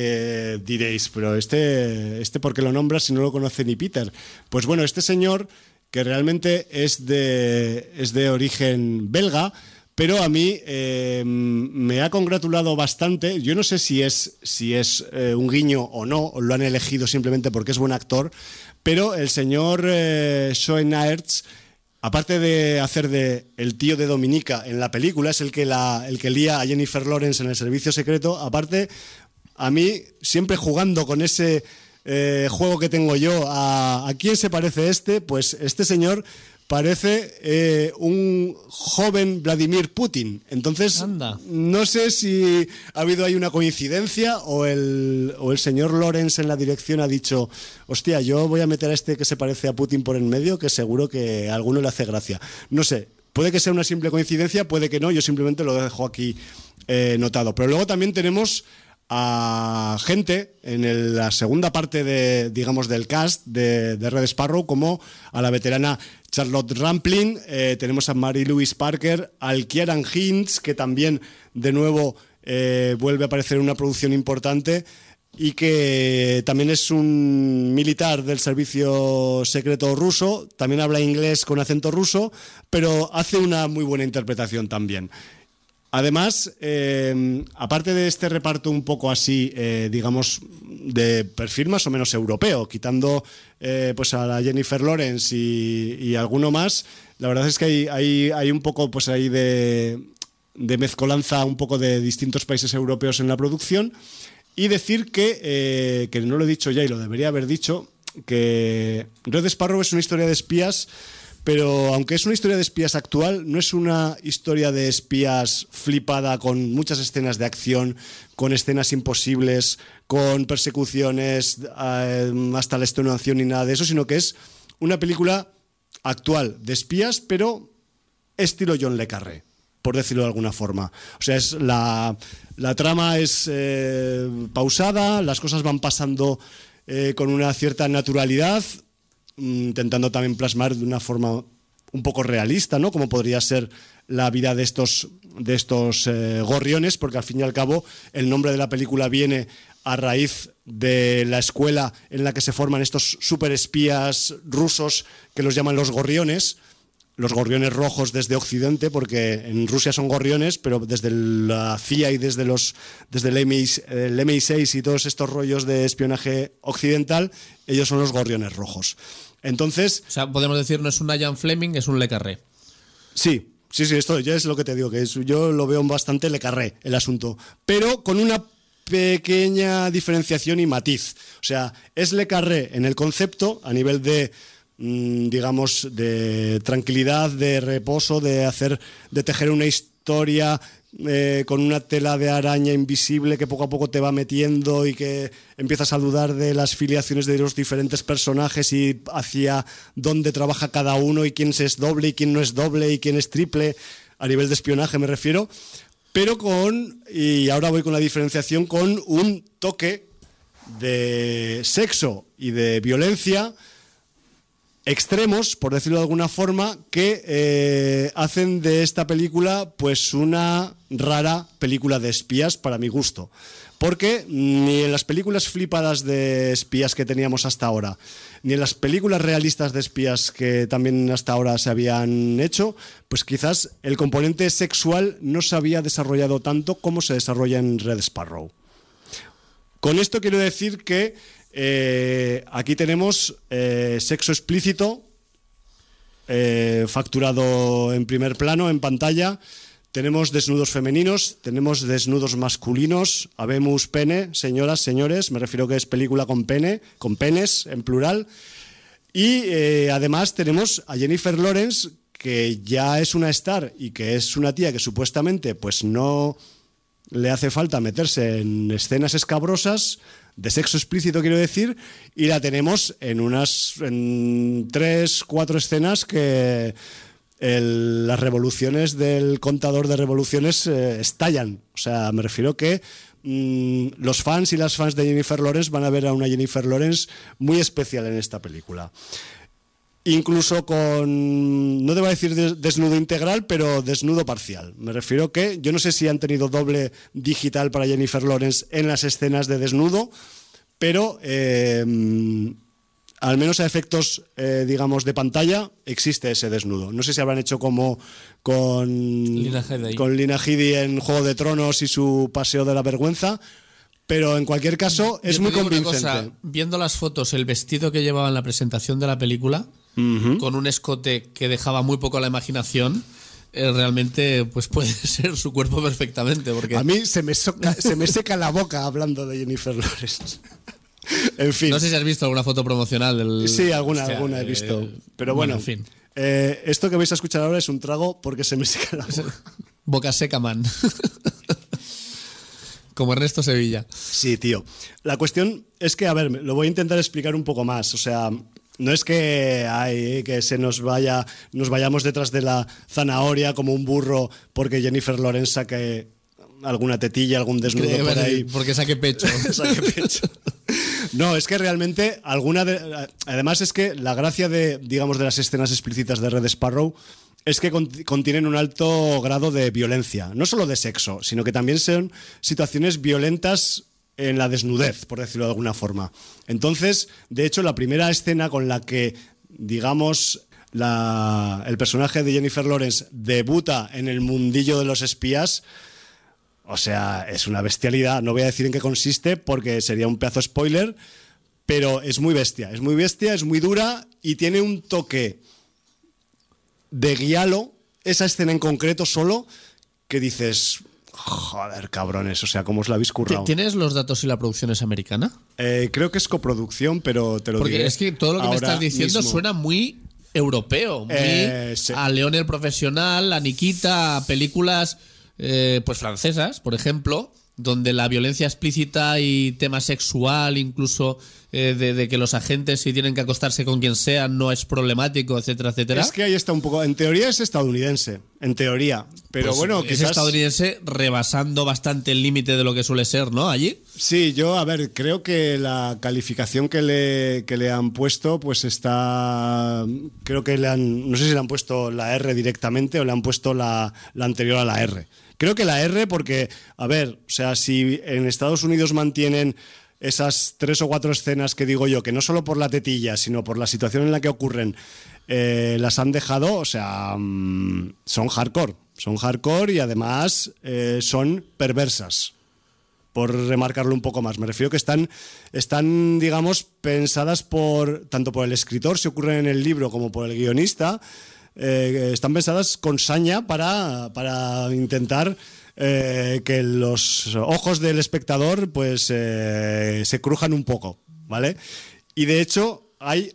que diréis, pero este, este ¿por qué lo nombras si no lo conoce ni Peter? Pues bueno, este señor, que realmente es de, es de origen belga, pero a mí eh, me ha congratulado bastante. Yo no sé si es, si es eh, un guiño o no, o lo han elegido simplemente porque es buen actor, pero el señor eh, Schoenaerts, aparte de hacer de el tío de Dominica en la película, es el que, la, el que lía a Jennifer Lawrence en el servicio secreto. Aparte, a mí, siempre jugando con ese eh, juego que tengo yo, a, ¿a quién se parece este? Pues este señor parece eh, un joven Vladimir Putin. Entonces, Anda. No sé si ha habido ahí una coincidencia o el, o el señor Lawrence en la dirección ha dicho, hostia, yo voy a meter a este que se parece a Putin por en medio, que seguro que a alguno le hace gracia. No sé, puede que sea una simple coincidencia, puede que no, yo simplemente lo dejo aquí eh, notado. Pero luego también tenemos a gente en el, la segunda parte de, digamos, del cast de, de Red Sparrow, como a la veterana Charlotte Rampling, eh, tenemos a Mary Louise Parker, al Kieran Hintz, que también de nuevo eh, vuelve a aparecer en una producción importante y que también es un militar del servicio secreto ruso, también habla inglés con acento ruso, pero hace una muy buena interpretación también. Además, eh, aparte de este reparto un poco así, eh, digamos, de perfil más o menos europeo, quitando eh, pues a la Jennifer Lawrence y, y alguno más, la verdad es que hay, hay, hay un poco pues ahí de, de mezcolanza un poco de distintos países europeos en la producción. Y decir que, eh, que no lo he dicho ya y lo debería haber dicho, que Red Sparrow es una historia de espías, pero aunque es una historia de espías actual, no es una historia de espías flipada con muchas escenas de acción, con escenas imposibles, con persecuciones eh, hasta la extenuación ni nada de eso, sino que es una película actual de espías, pero estilo John le Carré, por decirlo de alguna forma. O sea, es la, la trama es eh, pausada, las cosas van pasando eh, con una cierta naturalidad, intentando también plasmar de una forma un poco realista, ¿no? Como podría ser la vida de estos, de estos eh, gorriones, porque al fin y al cabo el nombre de la película viene a raíz de la escuela en la que se forman estos superespías rusos que los llaman los gorriones, los gorriones rojos desde Occidente, porque en Rusia son gorriones, pero desde la C I A y desde, los, desde el M I seis y todos estos rollos de espionaje occidental, ellos son los gorriones rojos. Entonces, o sea, podemos decir, no es un Ian Fleming, es un Le Carré. Sí, sí, sí, esto ya es lo que te digo, que es, yo lo veo bastante Le Carré el asunto, pero con una pequeña diferenciación y matiz. O sea, es Le Carré en el concepto, a nivel de, mmm, digamos, de tranquilidad, de reposo, de hacer, de tejer una historia Eh, con una tela de araña invisible que poco a poco te va metiendo y que empiezas a dudar de las filiaciones de los diferentes personajes y hacia dónde trabaja cada uno y quién es doble y quién no es doble y quién es triple, a nivel de espionaje me refiero, pero con, y ahora voy con la diferenciación, con un toque de sexo y de violencia extremos, por decirlo de alguna forma, que eh, hacen de esta película pues una rara película de espías para mi gusto. Porque ni en las películas flipadas de espías que teníamos hasta ahora, ni en las películas realistas de espías que también hasta ahora se habían hecho, pues quizás el componente sexual no se había desarrollado tanto como se desarrolla en Red Sparrow. Con esto quiero decir que eh, aquí tenemos eh, sexo explícito, eh, facturado en primer plano, en pantalla. Tenemos desnudos femeninos, tenemos desnudos masculinos, habemos pene, señoras, señores, me refiero que es película con pene, con penes en plural. Y eh, además tenemos a Jennifer Lawrence, que ya es una star y que es una tía que supuestamente pues no le hace falta meterse en escenas escabrosas, de sexo explícito quiero decir, y la tenemos en unas en tres, cuatro escenas que el, las revoluciones del contador de revoluciones eh, estallan. O sea, me refiero que mmm, los fans y las fans de Jennifer Lawrence van a ver a una Jennifer Lawrence muy especial en esta película. Incluso con, no te voy a decir desnudo integral, pero desnudo parcial. Me refiero que yo no sé si han tenido doble digital para Jennifer Lawrence en las escenas de desnudo, pero eh, al menos a efectos, eh, digamos, de pantalla, existe ese desnudo. No sé si habrán hecho como con Lina Headey. con Lina Headey en Juego de Tronos y su paseo de la vergüenza, pero en cualquier caso es Yo te muy digo una convincente. cosa, viendo las fotos, el vestido que llevaba en la presentación de la película, uh-huh, con un escote que dejaba muy poco a la imaginación, eh, realmente pues puede ser su cuerpo perfectamente. Porque a mí se me, soca, se me seca la boca hablando de Jennifer Lawrence. En fin. No sé si has visto alguna foto promocional del... Sí, alguna, Hostia, alguna he visto. eh, Pero bueno, bueno, en fin. Eh, esto que vais a escuchar ahora es un trago porque se me seca la boca. Boca seca, man. Como Ernesto Sevilla. Sí, tío. La cuestión es que, a ver, lo voy a intentar explicar un poco más. O sea, no es que, ay, que se nos vaya, nos vayamos detrás de la zanahoria como un burro porque Jennifer Lawrence saque alguna tetilla, algún desnudo Creo, por ahí. Porque saque pecho. Saque pecho. No, es que realmente alguna de, además es que la gracia de, digamos, de las escenas explícitas de Red Sparrow es que contienen un alto grado de violencia, no solo de sexo, sino que también son situaciones violentas en la desnudez, por decirlo de alguna forma. Entonces, de hecho, la primera escena con la que, digamos, la, el personaje de Jennifer Lawrence debuta en el mundillo de los espías, o sea, es una bestialidad. No voy a decir en qué consiste porque sería un pedazo spoiler, pero es muy bestia, es muy bestia, es muy dura y tiene un toque de guialo, esa escena en concreto solo, que dices, joder, cabrones, o sea, ¿cómo os la habéis currado? ¿Tienes los datos si la producción es americana? Eh, creo que es coproducción, pero te lo Porque diré. es que todo lo que me estás diciendo mismo. Suena muy europeo, muy Eh, sí. a León el Profesional, a Nikita, a películas eh, pues francesas, por ejemplo, donde la violencia explícita y tema sexual, incluso eh, de, de que los agentes si tienen que acostarse con quien sea no es problemático, etcétera, etcétera. Es que ahí está un poco. En teoría es estadounidense, en teoría. Pero Pues bueno, es quizás. estadounidense rebasando bastante el límite de lo que suele ser, ¿no? Allí. Sí, yo, a ver, creo que la calificación que le, que le han puesto, pues está. Creo que le han. No sé si le han puesto la R directamente o le han puesto la, la anterior a la R. Creo que la R, porque, a ver, o sea, si en Estados Unidos mantienen esas tres o cuatro escenas que digo yo, que no solo por la tetilla, sino por la situación en la que ocurren, eh, las han dejado, o sea, mmm, son hardcore. Son hardcore y además eh, son perversas, por remarcarlo un poco más. Me refiero que están, están, digamos, pensadas por tanto por el escritor, si ocurren en el libro, como por el guionista. Eh, están pensadas con saña para, para intentar eh, que los ojos del espectador pues eh, se crujan un poco, ¿vale? Y de hecho hay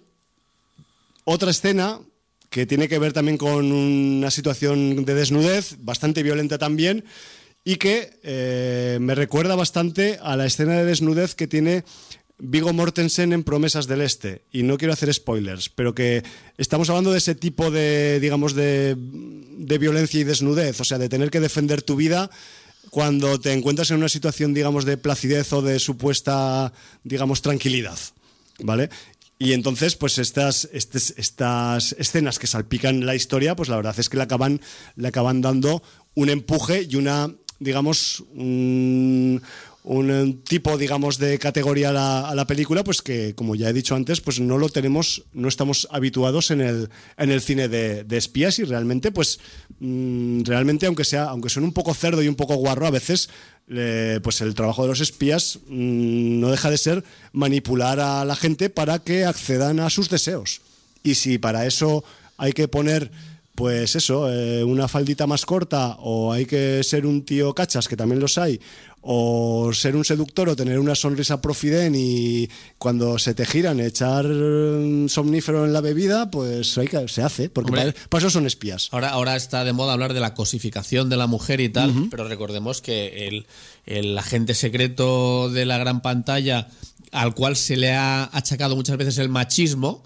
otra escena que tiene que ver también con una situación de desnudez bastante violenta también y que eh, me recuerda bastante a la escena de desnudez que tiene Viggo Mortensen en Promesas del Este, y no quiero hacer spoilers, pero que estamos hablando de ese tipo de, digamos, de, de violencia y desnudez, o sea, de tener que defender tu vida cuando te encuentras en una situación, digamos, de placidez o de supuesta, digamos, tranquilidad, ¿vale? Y entonces, pues estas, estas, estas escenas que salpican la historia, pues la verdad es que le acaban, le acaban dando un empuje y una, digamos, un... un tipo, digamos, de categoría a la, a la película, pues que, como ya he dicho antes, pues no lo tenemos, no estamos habituados en el, en el cine de, de espías, y realmente, pues, mmm, realmente, aunque sea, aunque suene un poco cerdo y un poco guarro, a veces, eh, pues el trabajo de los espías mmm, no deja de ser manipular a la gente para que accedan a sus deseos. Y si para eso hay que poner, pues eso, eh, una faldita más corta, o hay que ser un tío cachas, que también los hay, o ser un seductor, o tener una sonrisa profiden y cuando se te giran echar somnífero en la bebida, pues hay que, se hace, porque para, para eso son espías. Ahora, ahora está de moda hablar de la cosificación de la mujer y tal, uh-huh. pero recordemos que el, el agente secreto de la gran pantalla, al cual se le ha achacado muchas veces el machismo,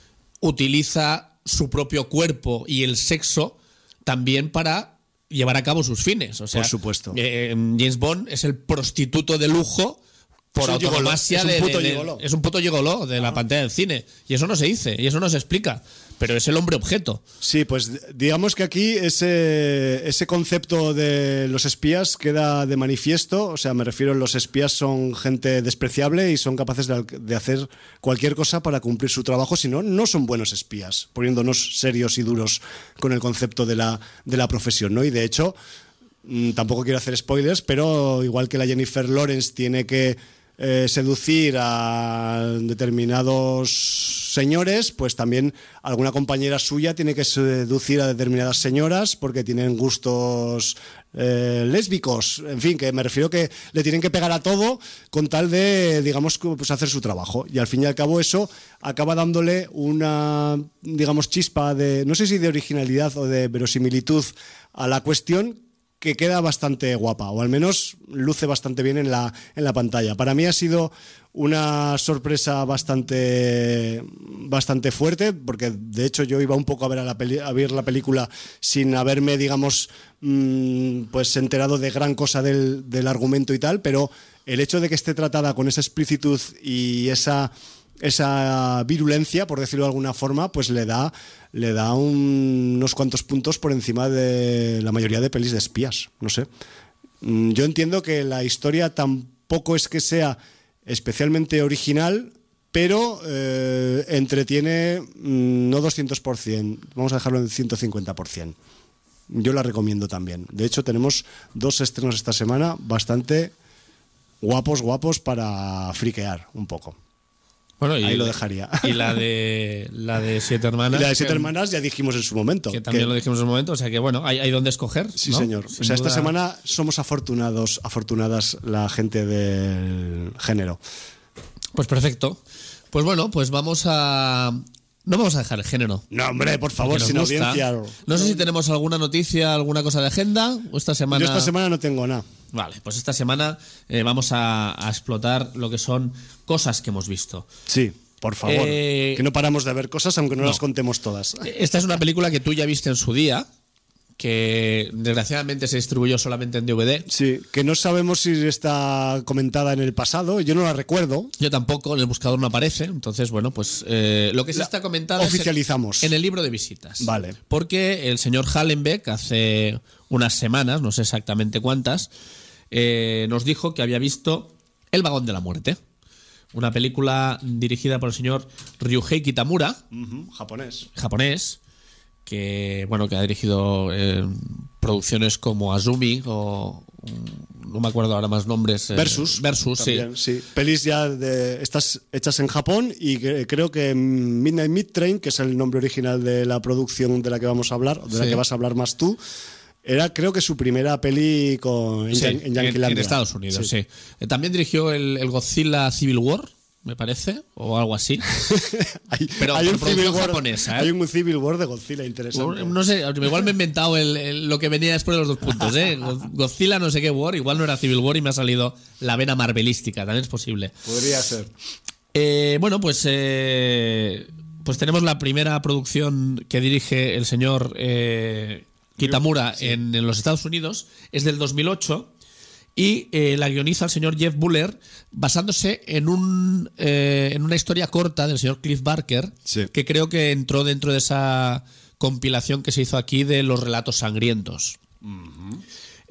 utiliza su propio cuerpo y el sexo también para llevar a cabo sus fines. O sea, por supuesto. Eh, James Bond es el prostituto de lujo por autonomasia. Es un de, puto de, de, gigoló. Es un puto gigoló de ah. la pantalla del cine. Y eso no se dice, y eso no se explica. Pero es el hombre objeto. Sí, pues digamos que aquí ese, ese concepto de los espías queda de manifiesto. O sea, me refiero, los espías son gente despreciable y son capaces de, de hacer cualquier cosa para cumplir su trabajo. Si no, no son buenos espías, poniéndonos serios y duros con el concepto de la, de la profesión, ¿no? Y de hecho, mmm, tampoco quiero hacer spoilers, pero igual que la Jennifer Lawrence tiene que Eh, seducir a determinados señores, pues también alguna compañera suya tiene que seducir a determinadas señoras porque tienen gustos eh, lésbicos. En fin, que me refiero que le tienen que pegar a todo con tal de, digamos, pues hacer su trabajo. Y al fin y al cabo eso acaba dándole una, digamos, chispa de, no sé si de originalidad o de verosimilitud a la cuestión, que queda bastante guapa, o al menos luce bastante bien en la, en la pantalla. Para mí ha sido una sorpresa bastante, bastante fuerte, porque de hecho yo iba un poco a ver, a la, peli, a ver la película sin haberme, digamos, mmm, pues enterado de gran cosa del, del argumento y tal, pero el hecho de que esté tratada con esa explicitud y esa... esa virulencia, por decirlo de alguna forma, pues le da, le da un, unos cuantos puntos por encima de la mayoría de pelis de espías. No sé. Yo entiendo que la historia tampoco es que sea especialmente original, pero eh, entretiene no doscientos por ciento, vamos a dejarlo en ciento cincuenta por ciento. Yo la recomiendo también. De hecho, tenemos dos estrenos esta semana bastante guapos, guapos para friquear un poco. Bueno, y ahí lo dejaría. Y la de la de Siete Hermanas. Y la de Siete Hermanas ya dijimos en su momento. Que también que, lo dijimos en su momento, o sea que bueno, hay, hay donde escoger. Sí, ¿no? señor. Sin o sea, duda... esta semana somos afortunados, afortunadas la gente del género. Pues perfecto. Pues bueno, pues vamos a... No vamos a dejar el género. No, hombre, por favor, sin gusta. audiencia. No sé si tenemos alguna noticia, alguna cosa de agenda, o esta semana... Yo esta semana no tengo nada. Vale, pues esta semana eh, vamos a, a explotar lo que son cosas que hemos visto. Sí, por favor. Eh, que no paramos de ver cosas, aunque no, no las contemos todas. Esta es una película que tú ya viste en su día, que desgraciadamente se distribuyó solamente en D V D. Sí, que no sabemos si está comentada en el pasado, yo no la recuerdo. Yo tampoco, en el buscador no aparece, entonces bueno, pues eh, lo que sí está comentada oficializamos. Es en, en el libro de visitas. Vale. Porque el señor Hallenbeck hace unas semanas, no sé exactamente cuántas, eh, nos dijo que había visto El vagón de la muerte. Una película dirigida por el señor Ryuhei Kitamura, uh-huh, japonés. Japonés. Que bueno, que ha dirigido eh, producciones como Azumi o no me acuerdo ahora más nombres. Eh, Versus. Versus, también, sí. sí. Pelis ya de estas hechas en Japón y que, creo que Midnight Meat Train, que es el nombre original de la producción de la que vamos a hablar, de la sí. que vas a hablar más tú, era creo que su primera peli con, en, sí, en, en, en Estados Unidos, sí. sí. Eh, también dirigió el, el Godzilla Civil War, me parece, o algo así. hay, pero hay un Civil War japonesa, ¿eh? Hay un Civil War de Godzilla interesante. No sé, igual me he inventado el, el, lo que venía después de los dos puntos, ¿eh? Godzilla no sé qué War, igual no era Civil War y me ha salido la vena marvelística, también es posible. Podría ser. Eh, bueno, pues eh, pues tenemos la primera producción que dirige el señor eh, Kitamura sí. en, en los Estados Unidos, es del dos mil ocho. Y eh, la guioniza el señor Jeff Buller basándose en un eh, en una historia corta del señor Cliff Barker, sí. que creo que entró dentro de esa compilación que se hizo aquí de los relatos sangrientos. Uh-huh.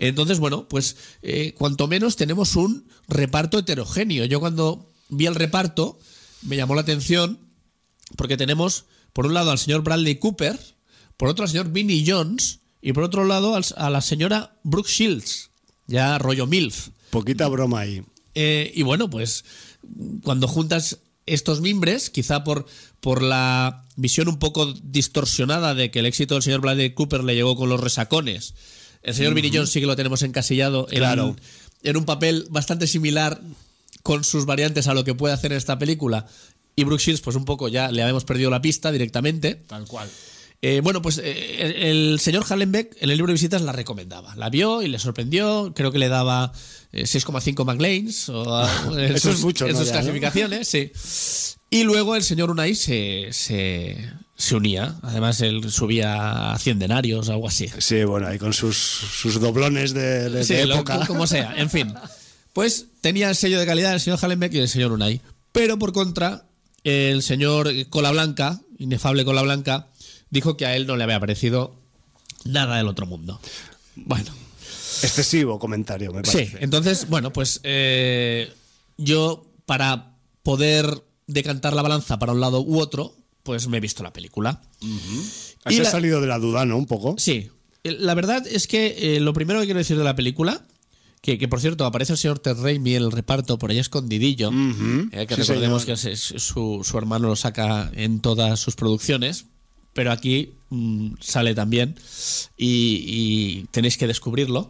Entonces, bueno, pues eh, cuanto menos tenemos un reparto heterogéneo. Yo cuando vi el reparto me llamó la atención porque tenemos, por un lado, al señor Bradley Cooper, por otro al señor Vinnie Jones y por otro lado al, a la señora Brooke Shields, ya rollo MILF. Poquita broma ahí. Eh, y bueno, pues cuando juntas estos mimbres, quizá por, por la visión un poco distorsionada de que el éxito del señor Bradley Cooper le llegó con los resacones, el señor uh-huh. Vinnie Jones sí que lo tenemos encasillado en, claro. en un papel bastante similar con sus variantes a lo que puede hacer en esta película, y Brooke Shields pues un poco ya le habíamos perdido la pista directamente. Tal cual. Eh, bueno, pues eh, el, el señor Hallenbeck en el libro de visitas la recomendaba. La vio y le sorprendió. Creo que le daba eh, seis coma cinco McLeans o, a, en Eso sus, es mucho, en ¿no? sus Ya, clasificaciones. ¿no? Sí. Y luego el señor Unai se, se, se unía. Además, él subía a cien denarios o algo así. Sí, bueno, ahí con sus, sus doblones de, de, sí, de lo, época. como sea. En fin. Pues tenía el sello de calidad el señor Hallenbeck y el señor Unai. Pero por contra, el señor Cola Blanca, inefable Cola Blanca, dijo que a él no le había parecido nada del otro mundo. Bueno. Excesivo comentario, me parece. Sí, entonces, bueno, pues eh, yo, para poder decantar la balanza para un lado u otro, pues me he visto la película. Uh-huh. Y Has la- salido de la duda, ¿no? Un poco. Sí. La verdad es que eh, lo primero que quiero decir de la película, que, que por cierto aparece el señor Ted Raimi en el reparto por ahí escondidillo, Ujú. eh, que Sí, recordemos señor. que es- es- su, su hermano lo saca en todas sus producciones, pero aquí mm, sale también y, y tenéis que descubrirlo.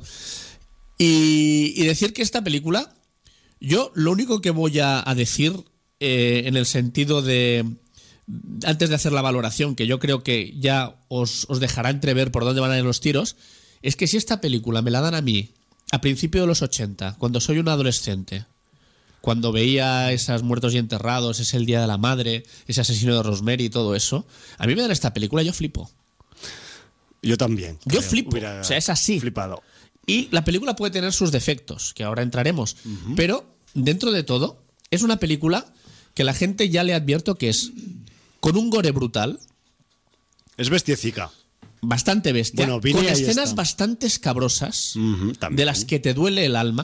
Y, y decir que esta película, yo lo único que voy a, a decir eh, en el sentido de, antes de hacer la valoración, que yo creo que ya os, os dejará entrever por dónde van a ir los tiros, es que si esta película me la dan a mí a principios de los ochenta, cuando soy un adolescente, cuando veía esas muertos y enterrados, ese El Día de la Madre, ese asesino de Rosemary y todo eso, a mí me dan esta película, yo flipo. Yo también. Yo creo. flipo. Hubiera O sea, es así. Flipado. Y la película puede tener sus defectos, que ahora entraremos. Uh-huh. Pero, dentro de todo, es una película que la gente ya le advierto que es con un gore brutal, Es bestiecica. bastante bestia, Bueno, Vini con ahí escenas está. bastante escabrosas, Ujú, también. de las que te duele el alma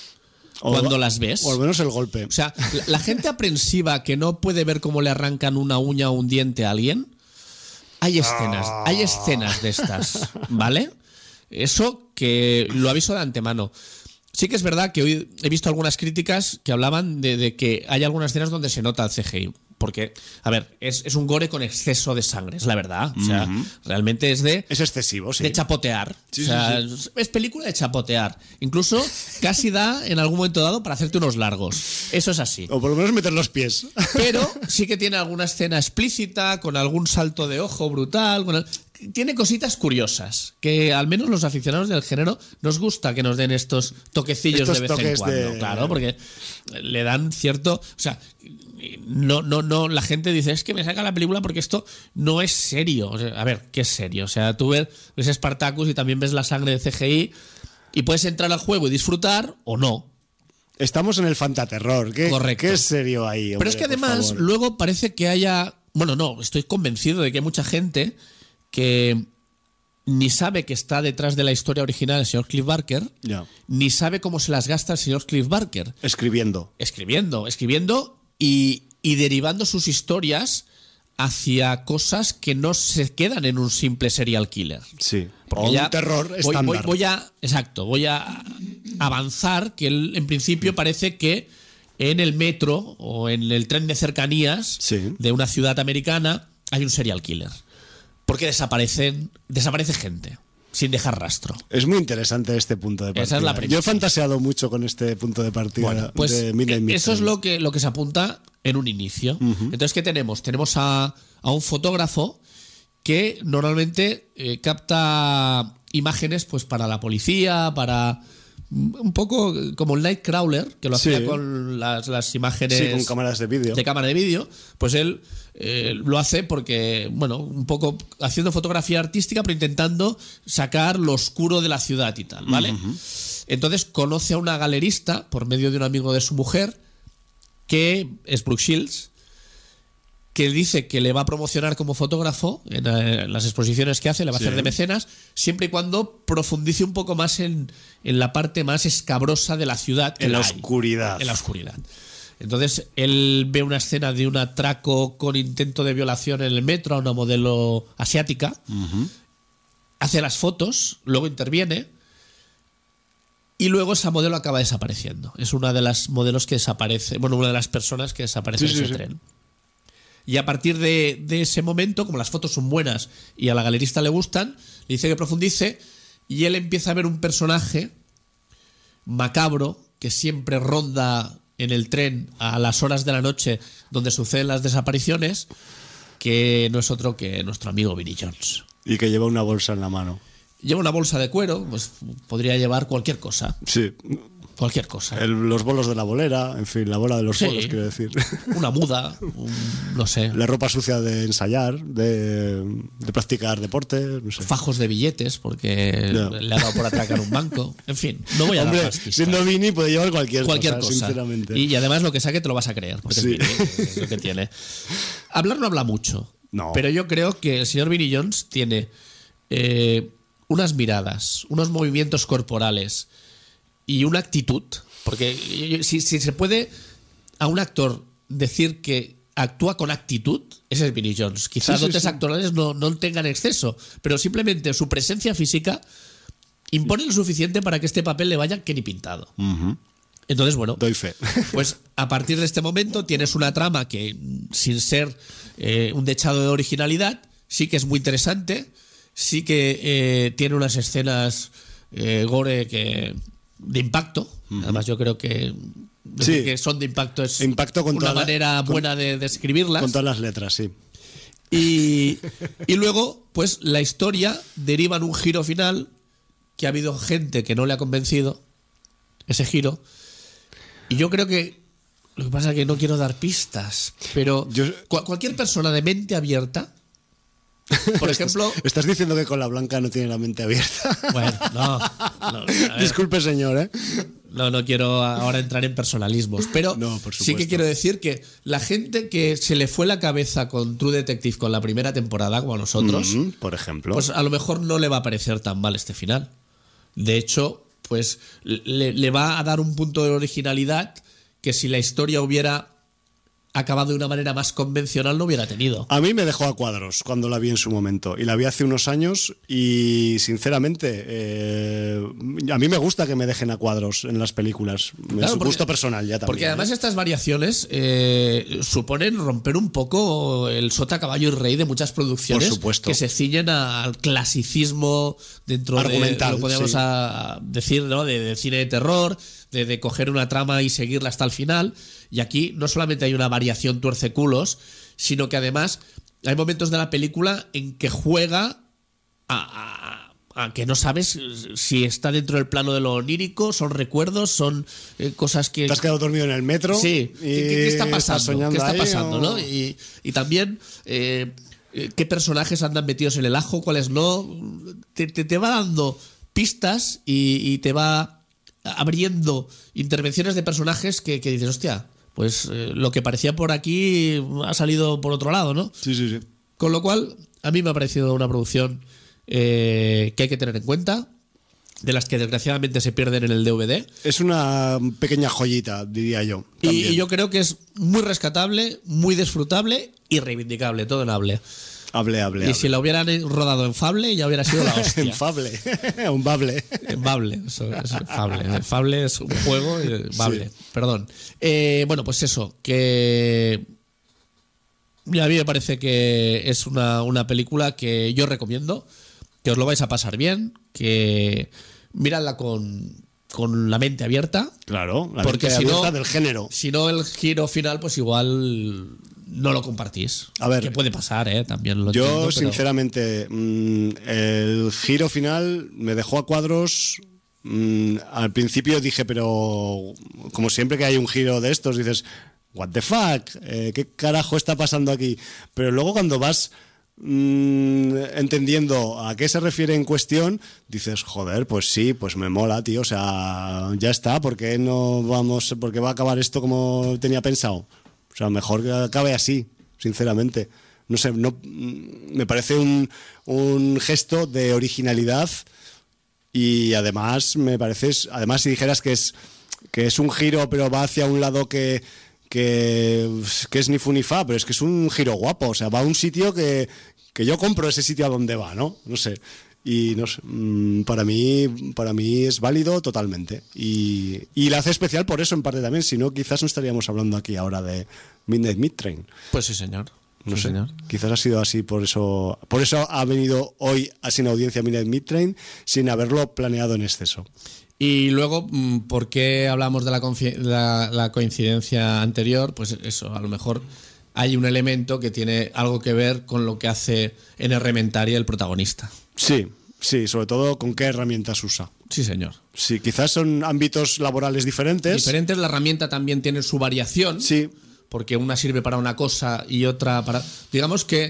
O- cuando las ves. O al menos el golpe. O sea, la, la gente aprensiva que no puede ver cómo le arrancan una uña o un diente a alguien, hay escenas, Ah. hay escenas de estas, ¿vale? Eso que lo aviso de antemano. Sí que es verdad que hoy he visto algunas críticas que hablaban de, de que hay algunas escenas donde se nota el C G I. Porque, a ver, es, es un gore con exceso de sangre, es la verdad. O sea, Ujú. realmente es de... Es excesivo, sí. De chapotear. Sí, o sea, sí, sí. es película de chapotear. Incluso casi da en algún momento dado para hacerte unos largos. Eso es así. O por lo menos meter los pies. Pero sí que tiene alguna escena explícita, con algún salto de ojo brutal. Con el- Tiene cositas curiosas, que al menos los aficionados del género nos gusta que nos den estos toquecillos Estos de vez en toques cuando. de- Claro, porque le dan cierto... O sea, no, no, no, la gente dice, es que me saca la película porque esto no es serio. O sea, a ver, ¿qué es serio? O sea, tú ves, ves Spartacus y también ves la sangre de C G I y puedes entrar al juego y disfrutar o no. Estamos en el fantaterror. ¿Qué, Correcto. ¿Qué es serio ahí? Pero hombre, es que por además favor? luego parece que haya... Bueno, no, estoy convencido de que hay mucha gente que ni sabe que está detrás de la historia original el señor Cliff Barker, Ya. ni sabe cómo se las gasta el señor Cliff Barker. Escribiendo. Escribiendo, escribiendo y, y derivando sus historias hacia cosas que no se quedan en un simple serial killer. Sí. Porque O ya un terror voy, estándar. voy- voy a, exacto, voy a avanzar que él, en principio parece que en el metro o en el tren de cercanías Sí. de una ciudad americana hay un serial killer. Porque desaparecen, desaparece gente sin dejar rastro. Es muy interesante este punto de partida. Esa es la premisa. Yo he fantaseado mucho con este punto de partida Pues de Midnight eh, Mystery. eso es lo que, lo que se apunta en un inicio. Entonces, ¿qué tenemos? Tenemos a, a un fotógrafo que normalmente eh, capta imágenes pues para la policía, para mm, un poco como el Nightcrawler, que lo hacía Sí. con las, las imágenes Sí, con cámaras de vídeo. de cámara de vídeo, pues él eh, lo hace porque, bueno, un poco haciendo fotografía artística, pero intentando sacar lo oscuro de la ciudad y tal, ¿vale? Entonces conoce a una galerista por medio de un amigo de su mujer, que es Brooke Shields, que dice que le va a promocionar como fotógrafo en, eh, en las exposiciones que hace, le va a Sí. hacer de mecenas, siempre y cuando profundice un poco más en, en la parte más escabrosa de la ciudad. Que En la hay. oscuridad. En la oscuridad. Entonces, él ve una escena de un atraco con intento de violación en el metro a una modelo asiática, uh-huh. hace las fotos, luego interviene y luego esa modelo acaba desapareciendo. Es una de las modelos que desaparece, bueno, una de las personas que desaparece Sí, en sí, ese sí. tren. Y a partir de, de ese momento, como las fotos son buenas y a la galerista le gustan, le dice que profundice y él empieza a ver un personaje macabro que siempre ronda en el tren a las horas de la noche donde suceden las desapariciones, que no es otro que nuestro amigo Vinnie Jones. Y que lleva una bolsa en la mano. Lleva una bolsa de cuero, pues podría llevar cualquier cosa. Sí. Cualquier cosa. El- los bolos de la bolera, en fin, la bola de los Sí. bolos, quiero decir. Una muda, un- no sé. La ropa sucia de ensayar, de, de practicar deporte, no sé. Fajos de billetes, porque Ya. le ha dado por atracar un banco. En fin, no voy a Hombre, dar más pistas. siendo Vini puede llevar cualquier, Cualquier cosa, cosa. sinceramente. Y, y además lo que saque te lo vas a creer, porque Sí. es Vinny, es lo que tiene. Hablar no habla mucho. No. Pero yo creo que el señor Vinnie Jones tiene eh, unas miradas, unos movimientos corporales y una actitud. Porque yo- yo- si, si se puede a un actor decir que actúa con actitud, ese es Vinnie Jones. Quizás Sí, sí, dotes sí. actorales no, no tengan exceso, pero simplemente su presencia física impone lo suficiente para que este papel le vaya que ni pintado. Ujú. Entonces, bueno, Doy fe. pues a partir de este momento tienes una trama que, sin ser eh, un dechado de originalidad, sí que es muy interesante, sí que eh, tiene unas escenas eh, gore que de impacto. Además, yo creo que decir Sí. que son de impacto es Impacto con una toda la- manera con- buena de describirlas. Con todas las letras, sí. Y, y luego, pues la historia deriva en un giro final que ha habido gente que no le ha convencido ese giro. Y yo creo que lo que pasa es que no quiero dar pistas, pero Yo- cua- cualquier persona de mente abierta, por ejemplo, Estás diciendo que con la blanca no tiene la mente abierta. bueno, no, no, a ver, Disculpe, señor, ¿eh? no, no quiero ahora entrar en personalismos, pero No, por sí que supuesto. quiero decir que la gente que se le fue la cabeza con True Detective con la primera temporada, como a nosotros, Mm, por ejemplo. pues a lo mejor no le va a parecer tan mal este final. De hecho, pues le, le va a dar un punto de originalidad que si la historia hubiera acabado de una manera más convencional no hubiera tenido. A mí me dejó a cuadros cuando la vi en su momento. Y la vi hace unos años y, sinceramente, eh, a mí me gusta que me dejen a cuadros en las películas. Claro, es un porque- gusto personal ya también. Porque además ¿eh? estas variaciones eh, suponen romper un poco el sota, caballo y rey de muchas producciones Por supuesto. que se ciñen al clasicismo dentro Argumental, de lo que podríamos sí. a- decir, ¿no? de, de cine de terror, de, de coger una trama y seguirla hasta el final. Y aquí no solamente hay una variación tuerceculos, sino que además hay momentos de la película en que juega a, a- a que no sabes si está dentro del plano de lo onírico, son recuerdos, son eh, cosas que... Te has quedado dormido en el metro. Sí, y ¿qué, qué- qué está estás pasando? soñando ¿Qué está ahí, pasando, o- no? Y, y también eh, eh, qué personajes andan metidos en el ajo, cuáles no. Te, te- te va dando pistas y, y te va abriendo intervenciones de personajes que, que dices, hostia, pues eh, lo que parecía por aquí ha salido por otro lado, ¿no? Sí, sí, sí. Con lo cual, a mí me ha parecido una producción eh, que hay que tener en cuenta, de las que desgraciadamente se pierden en el D V D. Es una pequeña joyita, diría yo. Y, también. y yo creo que es muy rescatable, muy disfrutable y reivindicable, todo en hable. Hable, hable, Y hable. si la hubieran rodado en Fable, ya hubiera sido la hostia. En Fable. Un Bable. En Bable, eso es Fable. Fable es un juego, y Bable, Sí. perdón. Eh, bueno, pues eso, que a mí me parece que es una, una película que yo recomiendo, que os lo vais a pasar bien, que miradla con, con la mente abierta. Claro, la Porque mente si no- abierta del género. Si no, el giro final, pues igual no lo compartís. A ver, que puede pasar, ¿eh? También lo Yo, entiendo, pero- sinceramente, mm, el giro final me dejó a cuadros. Mm, al principio dije, pero como siempre que hay un giro de estos, dices, what the fuck, Eh, ¿qué carajo está pasando aquí? Pero luego cuando vas mm, entendiendo a qué se refiere en cuestión, dices, joder, pues sí, pues me mola, tío, o sea, ya está, ¿por qué no vamos, porque va a acabar esto como tenía pensado? O sea, mejor que acabe así. sinceramente. No sé, no, me parece un, un gesto de originalidad y además me parece, además si dijeras que es que es un giro pero va hacia un lado que, que, que es ni fu ni fa, pero es que es un giro guapo, o sea, va a un sitio que, que yo compro ese sitio a donde va, ¿no? No sé. Y no sé, para mí, para mí es válido totalmente. Y, y la hace especial por eso en parte también, si no quizás no estaríamos hablando aquí ahora de Midnight Meat Train. Pues sí, señor. No sí, sé, señor. Quizás ha sido así, por eso por eso ha venido hoy sin audiencia Midnight Meat Train, sin haberlo planeado en exceso. Y luego, ¿por qué hablamos de la, confi- la, la coincidencia anterior? Pues eso, a lo mejor hay un elemento que tiene algo que ver con lo que hace en Herrementaria el protagonista. Sí, sí, sobre todo con qué herramientas usa. Sí, señor. Sí, quizás son ámbitos laborales diferentes. Diferentes, la herramienta también tiene su variación. Sí. Porque una sirve para una cosa y otra para... Digamos que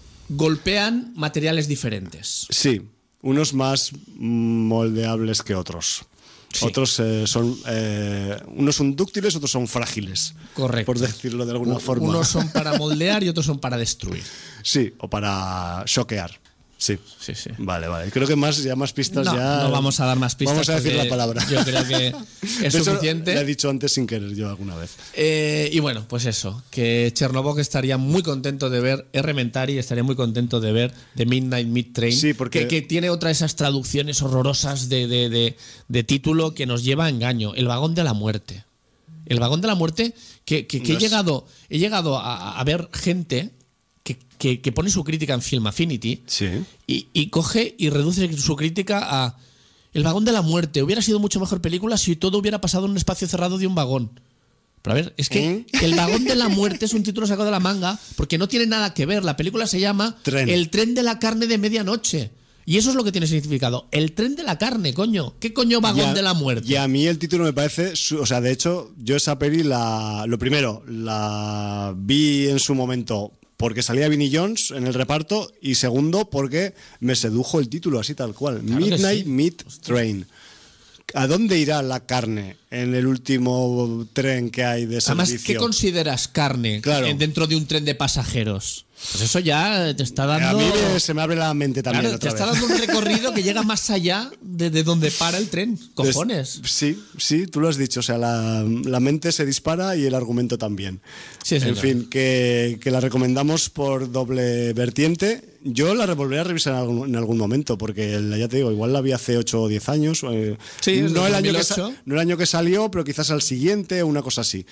golpean materiales diferentes. Sí, unos más moldeables que otros. Sí. Otros eh, son... Eh, unos son dúctiles, otros son frágiles. Correcto. Por decirlo de alguna U- forma. Unos son para moldear y otros son para destruir. Sí, o para choquear. Sí. Sí, sí. Vale, vale. Creo que más, ya más pistas no, ya... No vamos a dar más pistas. Vamos a decir la palabra. Yo creo que es de suficiente. Eso, le he dicho antes sin querer yo alguna vez. Eh, y bueno, pues eso. Que Chernobog estaría muy contento de ver Herrementari, estaría muy contento de ver The Midnight Meat Train. Sí, porque... Que, que tiene otra de esas traducciones horrorosas de, de, de, de título que nos lleva a engaño. El vagón de la muerte. El vagón de la muerte que, que, que no he, es... llegado, he llegado a, a ver gente... Que, que, que pone su crítica en Film Affinity sí. y, y coge y reduce su crítica a El vagón de la muerte. Hubiera sido mucho mejor película si todo hubiera pasado en un espacio cerrado de un vagón. Pero a ver, es que ¿Eh? El vagón de la muerte es un título sacado de la manga porque no tiene nada que ver. La película se llama Tren. El tren de la carne de medianoche. Y eso es lo que tiene significado. El tren de la carne, coño. ¿Qué coño vagón ya, de la muerte? Y a mí el título me parece... O sea, de hecho, yo esa peli la... Lo primero, la vi en su momento... porque salía Vinnie Jones en el reparto y segundo porque me sedujo el título así tal cual, claro Midnight sí. Meat Train. ¿A dónde irá la carne en el último tren que hay de servicio? Además, ¿qué consideras carne claro. dentro de un tren de pasajeros? Pues eso ya te está dando... A mí me, se me abre la mente también claro, otra te está vez. dando un recorrido que llega más allá de, de donde para el tren. Cojones. Des, sí, sí, tú lo has dicho. O sea, la, la mente se dispara y el argumento también. Sí, en fin, que, que la recomendamos por doble vertiente. Yo la volveré a revisar en algún, en algún momento, porque ya te digo, igual la vi hace ocho o diez años. Eh, sí, no, el año que, no el año que salió, pero quizás al siguiente o una cosa así.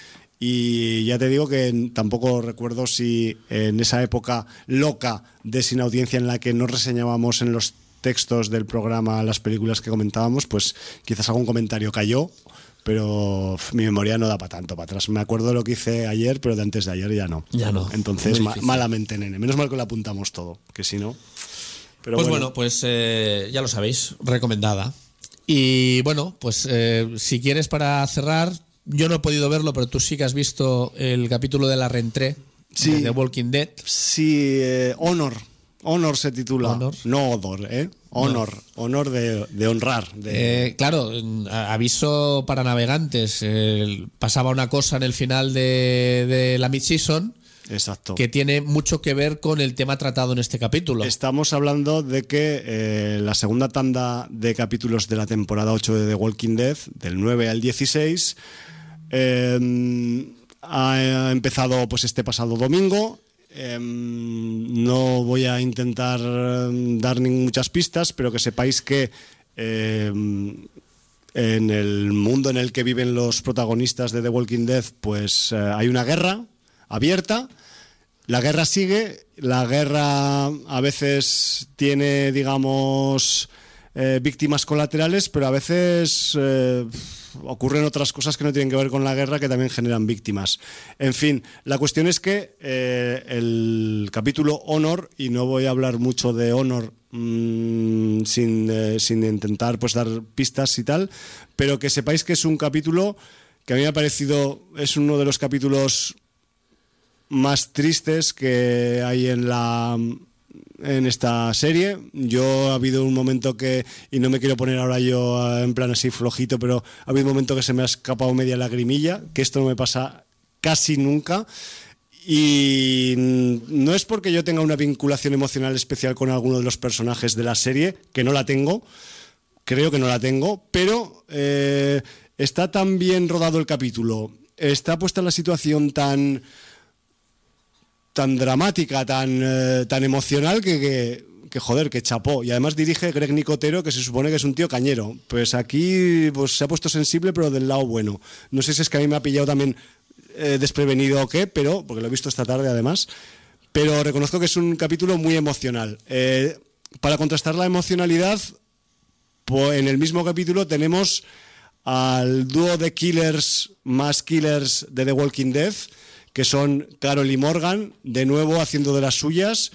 Y ya te digo que tampoco recuerdo si en esa época loca de Sin Audiencia en la que no reseñábamos en los textos del programa las películas que comentábamos, pues quizás algún comentario cayó, pero mi memoria no da para tanto para atrás. Me acuerdo de lo que hice ayer, pero de antes de ayer ya no. Ya no. Entonces, ma- malamente, nene. Menos mal que lo apuntamos todo, que si no... Pero pues bueno, bueno pues eh, ya lo sabéis, recomendada. Y bueno, pues eh, si quieres para cerrar... Yo no he podido verlo, pero tú sí que has visto el capítulo de la Rentrée sí, de The Walking Dead. Sí, eh, Honor. Honor se titula. Honor. No Odor, ¿eh? Honor. No. Honor de, de honrar. De... Eh, claro, aviso para navegantes. Eh, pasaba una cosa en el final de, de la mid-season. Exacto. Que tiene mucho que ver con el tema tratado en este capítulo. Estamos hablando de que eh, la segunda tanda de capítulos de la temporada ocho de The Walking Dead, del nueve al dieciséis, eh, ha empezado pues este pasado domingo. Eh, no voy a intentar dar ni muchas pistas, pero que sepáis que eh, en el mundo en el que viven los protagonistas de The Walking Dead, pues eh, hay una guerra abierta. La guerra sigue, la guerra a veces tiene, digamos, eh, víctimas colaterales, pero a veces eh, ocurren otras cosas que no tienen que ver con la guerra que también generan víctimas. En fin, la cuestión es que eh, el capítulo Honor, y no voy a hablar mucho de Honor mmm, sin, eh, sin intentar pues dar pistas y tal, pero que sepáis que es un capítulo que a mí me ha parecido, es uno de los capítulos más tristes que hay en la en esta serie. Yo ha habido un momento que, y no me quiero poner ahora yo en plan así flojito, pero ha habido un momento que se me ha escapado media lagrimilla, que esto no me pasa casi nunca, Y no es porque yo tenga una vinculación emocional especial con alguno de los personajes de la serie, que no la tengo, creo que no la tengo, pero eh, está tan bien rodado el capítulo, está puesta la situación tan, tan dramática, tan, eh, tan emocional que, que, que joder, que chapó. Y además dirige Greg Nicotero, que se supone que es un tío cañero. Pues aquí pues, se ha puesto sensible, pero del lado bueno. No sé si es que a mí me ha pillado también Eh, desprevenido o qué, pero porque lo he visto esta tarde además, pero reconozco que es un capítulo muy emocional. Eh, para contrastar la emocionalidad, pues en el mismo capítulo tenemos al dúo de killers más killers de The Walking Dead, que son Carol y Morgan, de nuevo haciendo de las suyas.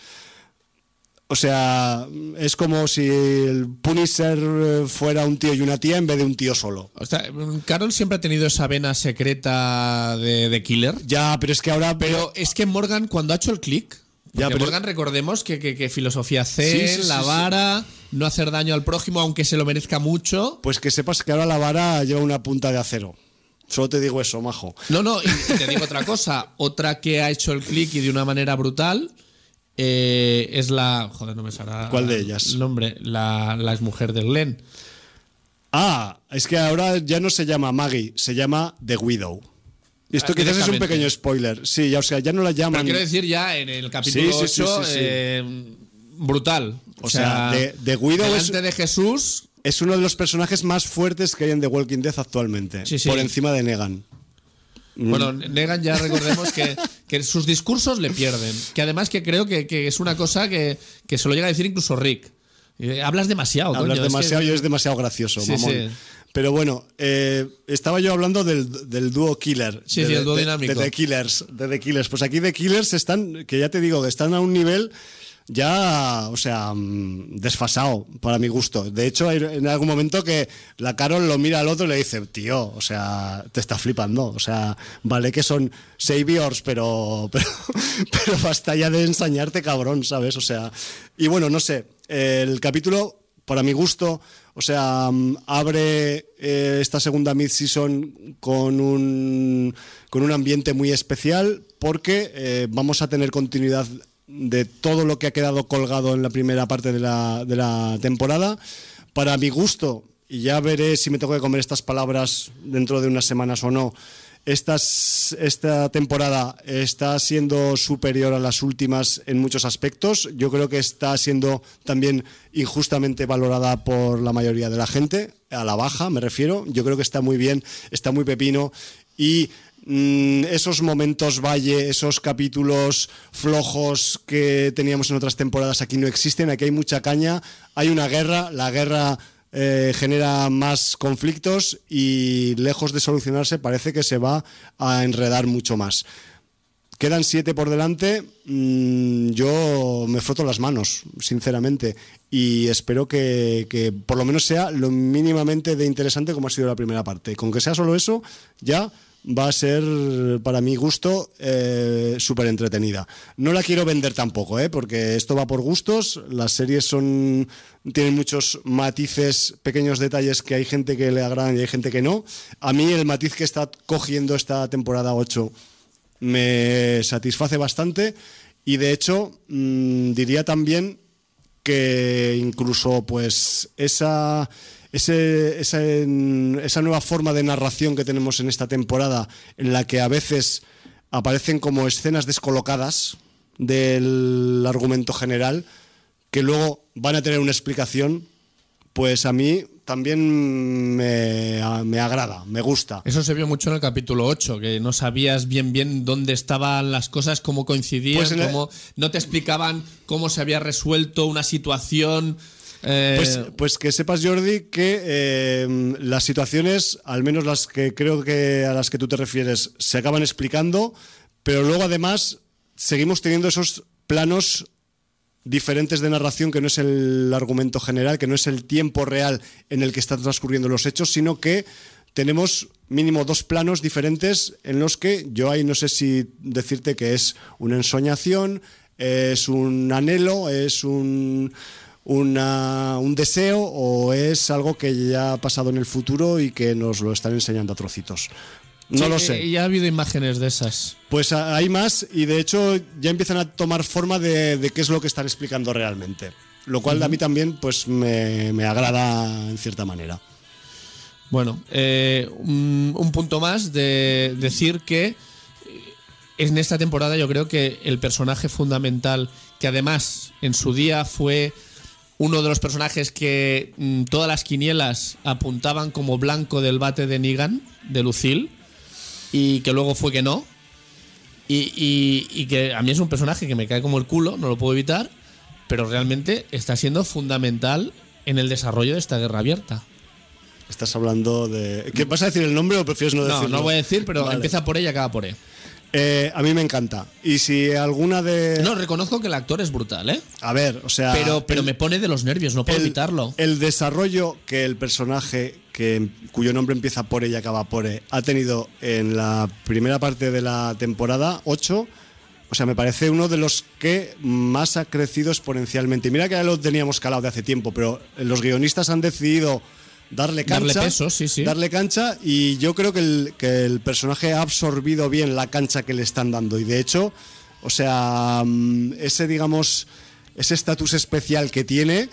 O sea, es como si el Punisher fuera un tío y una tía en vez de un tío solo. O sea, Carol siempre ha tenido esa vena secreta de, de killer. Ya, pero es que ahora... Pero es que Morgan, cuando ha hecho el click... Ya, pero Morgan, recordemos que, que, que filosofía zen, sí, sí, la sí, vara, sí. No hacer daño al prójimo aunque se lo merezca mucho. Pues que sepas que ahora la vara lleva una punta de acero. Solo te digo eso, majo. No, no, y, y te digo otra cosa. Otra que ha hecho el click y de una manera brutal... Eh, es la... Joder, no me saldrá... ¿Cuál de ellas? El nombre, la, la exmujer de Glenn. Ah, es que ahora ya no se llama Maggie, se llama The Widow. Esto ah, quizás es un pequeño spoiler. Sí, ya, o sea, ya no la llaman... Pero quiero decir ya en el capítulo sí, sí, ocho, sí, sí, sí. Eh, brutal. O, o sea, sea The, The Widow delante es, de Jesús... Es uno de los personajes más fuertes que hay en The Walking Dead actualmente. Sí, sí. Por encima de Negan. Bueno, Negan ya recordemos que, que sus discursos le pierden. Que además que creo que, que es una cosa que, que se lo llega a decir incluso Rick. Eh, hablas demasiado, Hablas coño, demasiado es que... que... y es demasiado gracioso, sí, mamón. Sí. Pero bueno, eh, estaba yo hablando del, del dúo Killer. Sí, de, sí, el dúo de, dinámico. De The Killers, de The Killers. Pues aquí The Killers están, que ya te digo, están a un nivel... ya, o sea, desfasado para mi gusto. De hecho, hay en algún momento que la Carol lo mira al otro y le dice, tío, o sea, te está flipando. O sea, vale que son saviors, pero, pero, pero basta ya de ensañarte, cabrón, ¿sabes? O sea, y bueno, no sé, el capítulo, para mi gusto, o sea, abre eh, esta segunda mid-season con un, con un ambiente muy especial porque eh, vamos a tener continuidad de todo lo que ha quedado colgado en la primera parte de la, de la temporada. Para mi gusto, y ya veré si me tengo que comer estas palabras dentro de unas semanas o no, estas, esta temporada está siendo superior a las últimas en muchos aspectos. Yo creo que está siendo también injustamente valorada por la mayoría de la gente, a la baja me refiero. Yo creo que está muy bien, está muy pepino y... esos momentos valle, esos capítulos flojos que teníamos en otras temporadas aquí no existen, aquí hay mucha caña, hay una guerra, la guerra eh, genera más conflictos y lejos de solucionarse parece que se va a enredar mucho más. Quedan siete por delante, mmm, yo me froto las manos, sinceramente, y espero que, que por lo menos sea lo mínimamente de interesante como ha sido la primera parte. Con que sea solo eso, ya... va a ser, para mi gusto, eh, súper entretenida. No la quiero vender tampoco, ¿eh? Porque esto va por gustos. Las series son tienen muchos matices, pequeños detalles que hay gente que le agradan y hay gente que no. A mí el matiz que está cogiendo esta temporada ocho me satisface bastante y, de hecho, mmm, diría también que incluso pues esa... Ese, esa, esa nueva forma de narración que tenemos en esta temporada, en la que a veces aparecen como escenas descolocadas del argumento general, que luego van a tener una explicación, pues a mí también me, me agrada, me gusta. Eso se vio mucho en el capítulo ocho, que no sabías bien bien dónde estaban las cosas, cómo coincidían, pues el... cómo no te explicaban cómo se había resuelto una situación... Eh... Pues, pues que sepas, Jordi, que eh, las situaciones, al menos las que creo que a las que tú te refieres, se acaban explicando, pero luego además seguimos teniendo esos planos diferentes de narración, que no es el argumento general, que no es el tiempo real en el que están transcurriendo los hechos, sino que tenemos mínimo dos planos diferentes en los que yo ahí no sé si decirte que es una ensoñación, es un anhelo, es un... Una, un deseo o es algo que ya ha pasado en el futuro y que nos lo están enseñando a trocitos. No Sí, lo sé. eh, ya ha habido imágenes de esas. Pues a- hay más y de hecho ya empiezan a tomar forma de, de qué es lo que están explicando realmente. Lo cual a mí también pues me, me agrada en cierta manera. Bueno, eh, un, un punto más de decir que en esta temporada yo creo que el personaje fundamental, que además en su día fue uno de los personajes que mm, todas las quinielas apuntaban como blanco del bate de Negan, de Lucille, y que luego fue que no, y, y, y que a mí es un personaje que me cae como el culo, no lo puedo evitar, pero realmente está siendo fundamental en el desarrollo de esta guerra abierta. Estás hablando de... ¿Qué vas a decir el nombre o prefieres no No, decirlo? no lo voy a decir, pero Vale. empieza por E y acaba por E. Eh, a mí me encanta. Y si alguna de... No, reconozco que el actor es brutal, ¿eh? A ver, o sea... Pero, pero el- me pone de los nervios, no puedo el, evitarlo. el desarrollo que el personaje que, cuyo nombre empieza por E y acaba por E ha tenido en la primera parte de la temporada ocho, o sea, me parece uno de los que más ha crecido exponencialmente. Y mira que ya lo teníamos calado de hace tiempo, pero los guionistas han decidido darle cancha. Darle peso, sí, sí. Darle cancha y yo creo que el, que el personaje ha absorbido bien la cancha que le están dando. Y de hecho, o sea, mm, ese, digamos, ese estatus especial que tiene...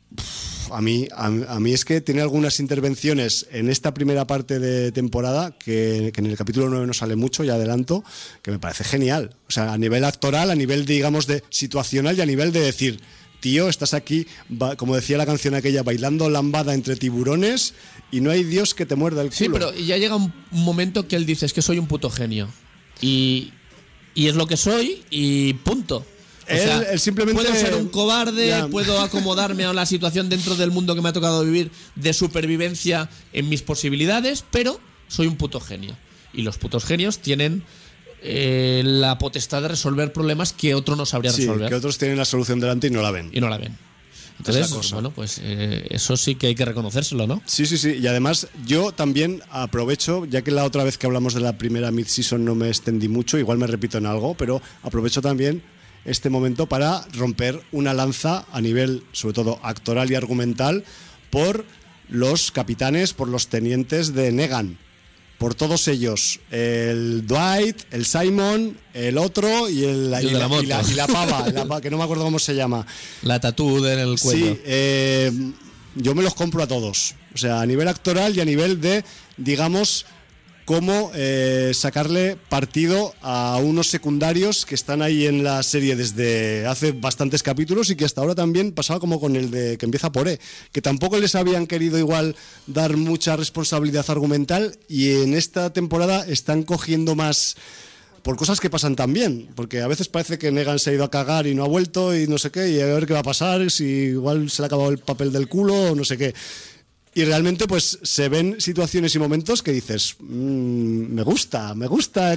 A mí, a, a mí es que tiene algunas intervenciones en esta primera parte de temporada que, que en el capítulo nueve no sale mucho, ya adelanto, que me parece genial. O sea, a nivel actoral, a nivel, digamos, de situacional y a nivel de decir, tío, estás aquí, ba- como decía la canción aquella, bailando lambada entre tiburones y no hay Dios que te muerda el culo. Sí, pero ya llega un un momento que él dice, es que soy un puto genio. Y, y es lo que soy y punto. O Él- sea, él simplemente- puedo ser un cobarde, Ya. puedo acomodarme a la situación dentro del mundo que me ha tocado vivir de supervivencia en mis posibilidades, pero soy un puto genio. Y los putos genios tienen eh, la potestad de resolver problemas que otro no sabría Sí, resolver. que otros tienen la solución delante y no la ven. Y no la ven. Entonces, Es la cosa. bueno, pues eh, eso sí que hay que reconocérselo, ¿no? Sí, sí, sí. Y además yo también aprovecho, ya que la otra vez que hablamos de la primera mid-season no me extendí mucho, igual me repito en algo, pero aprovecho también este momento para romper una lanza a nivel, sobre todo, actoral y argumental, por los capitanes, por los tenientes de Negan. Por todos ellos, el Dwight, el Simon, el otro y, el, Y el y de la la, y la- moto. y la pava, la pa- que no me acuerdo cómo se llama. La tatú en el cuello. Sí, eh, yo me los compro a todos. O sea, a nivel actoral y a nivel de, digamos, cómo eh, sacarle partido a unos secundarios que están ahí en la serie desde hace bastantes capítulos y que hasta ahora también pasaba como con el de que empieza por E, que tampoco les habían querido igual dar mucha responsabilidad argumental y en esta temporada están cogiendo más... por cosas que pasan también, porque a veces parece que Negan se ha ido a cagar y no ha vuelto y no sé qué, y a ver qué va a pasar, si igual se le ha acabado el papel del culo o no sé qué. Y realmente pues se ven situaciones y momentos que dices, mmm, me gusta, me gusta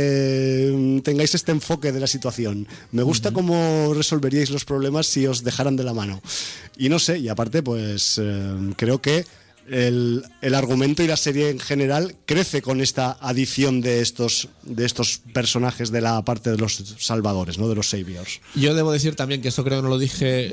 que tengáis este enfoque de la situación, me gusta uh-huh. cómo resolveríais los problemas si os dejaran de la mano. Y no sé, y aparte pues eh, creo que El, el argumento y la serie en general crece con esta adición de estos, de estos personajes de la parte de los salvadores, ¿no? De los saviors. Yo debo decir también, que esto creo que no lo dije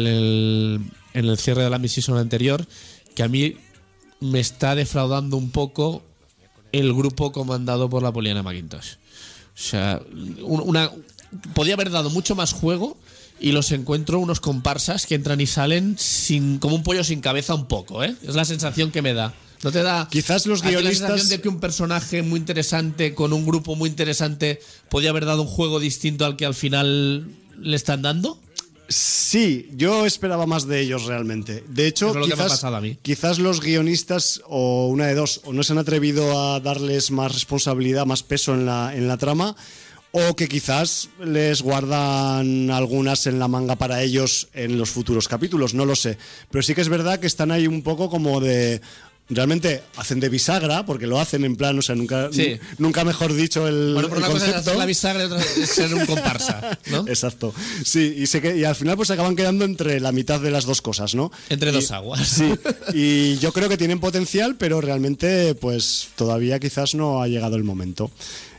el, en el cierre de la misión anterior, que a mí me está defraudando un poco el grupo comandado por la Poliana McIntosh. O sea, una, podía haber dado mucho más juego y los encuentro unos comparsas que entran y salen sin, como un pollo sin cabeza un poco, ¿eh? Es la sensación que me da. ¿No te da quizás los guionistas la sensación de que un personaje muy interesante con un grupo muy interesante podía haber dado un juego distinto al que al final le están dando? Sí, yo esperaba más de ellos realmente. De hecho, Eso es lo que me ha quizás, pasado a mí. quizás los guionistas, o una de dos, o no se han atrevido a darles más responsabilidad, más peso en la, en la trama, o que quizás les guardan algunas en la manga para ellos en los futuros capítulos, no lo sé. Pero sí que es verdad que están ahí un poco como de... Realmente hacen de bisagra, porque lo hacen en plan, o sea, nunca, Sí. nunca mejor dicho el, Bueno, pero el una cosa es concepto. hacer la bisagra y otra es ser un comparsa, ¿no? Exacto. Sí, y, se que, y al final pues se acaban quedando entre la mitad de las dos cosas, ¿no? Entre Y- dos aguas. Sí, y yo creo que tienen potencial, pero realmente pues todavía quizás no ha llegado el momento.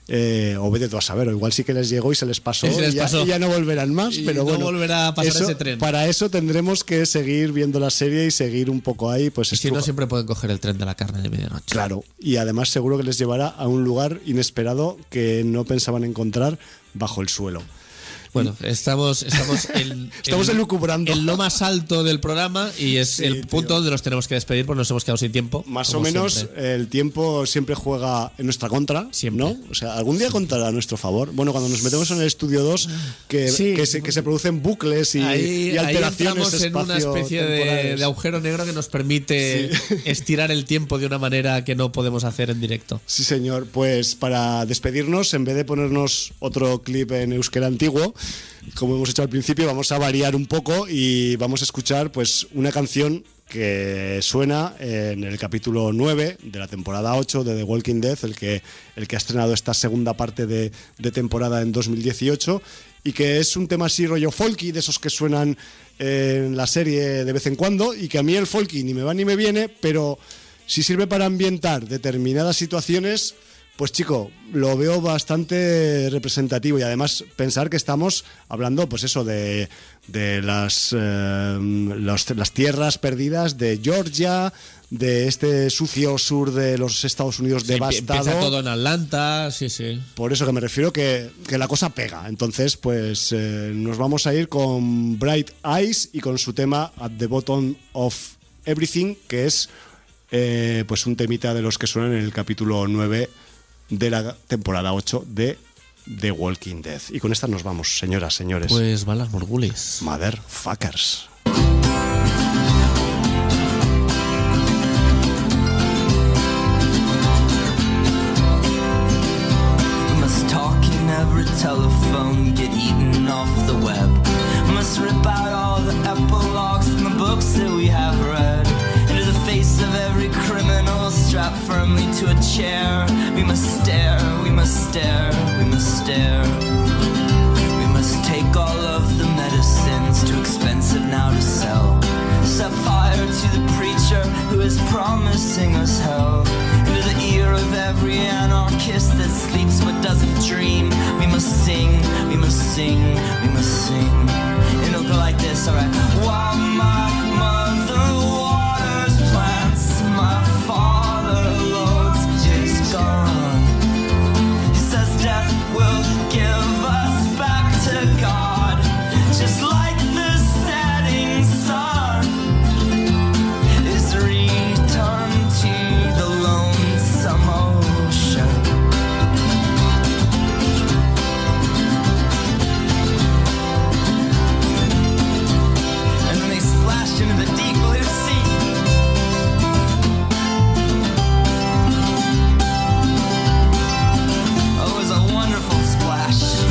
Eh, o vete tú a saber, o igual sí que les llegó y se les pasó, y, se les y, ya, pasó. y ya no volverán más, y pero no bueno, volverá a pasar eso, ese tren. Para eso tendremos que seguir viendo la serie y seguir un poco ahí, pues Y si no, estruja- siempre pueden coger el tren de la carne de medianoche. Claro, y además seguro que les llevará a un lugar inesperado que no pensaban encontrar bajo el suelo. Bueno, estamos, estamos, en, Estamos en, elucubrando. en lo más alto del programa y es Sí, el punto tío. donde nos tenemos que despedir porque nos hemos quedado sin tiempo. Más o como menos siempre. el tiempo siempre juega en nuestra contra, Siempre. ¿no? O sea, algún día contará a nuestro favor. Bueno, cuando nos metemos en el estudio dos, que, Sí. que, se, que se producen bucles y, Ahí, y alteraciones ahí entramos en una especie de, espacio-temporales. de agujero negro que nos permite estirar el tiempo de una manera que no podemos hacer en directo. Sí, señor. Pues para despedirnos, en vez de ponernos otro clip en euskera antiguo, como hemos hecho al principio, vamos a variar un poco y vamos a escuchar pues una canción que suena en el capítulo nueve de la temporada ocho de The Walking Dead, el que, el que ha estrenado esta segunda parte de, de temporada en dos mil dieciocho, y que es un tema así rollo folky, de esos que suenan en la serie de vez en cuando, y que a mí el folky ni me va ni me viene, pero si sirve para ambientar determinadas situaciones, pues chico, lo veo bastante representativo. Y además pensar que estamos hablando, pues eso, de, de las, eh, los- las tierras perdidas de Georgia, de este sucio sur de los Estados Unidos Sí, empie- devastado. Empieza todo en Atlanta, sí, sí. Por eso que me refiero que, que la cosa pega. Entonces, pues eh, nos vamos a ir con Bright Eyes y con su tema At the Bottom of Everything, que es eh, pues un temita de los que suenan en el capítulo nueve de la temporada ocho de The Walking Dead. Y con esta nos vamos, señoras, señores. Pues van las morgulis. Motherfuckers. Must talk in every telephone, get eaten off the web. Must rip out all the epilogues from the books that we have read. Into the face of every criminal strapped firmly to a chair. We must stare, we must stare, we must stare. We must take all of the medicines, too expensive now to sell. Set fire to the preacher who is promising us hell. Into the ear of every anarchist that sleeps but doesn't dream. We must sing, we must sing, we must sing. And it'll go like this, alright. While my mother waters plants, my father loads his gun. He says death will give us back to God, just like the setting sun is return to the lonesome ocean. And then they splashed into the deep blue sea. Oh, it was a wonderful splash.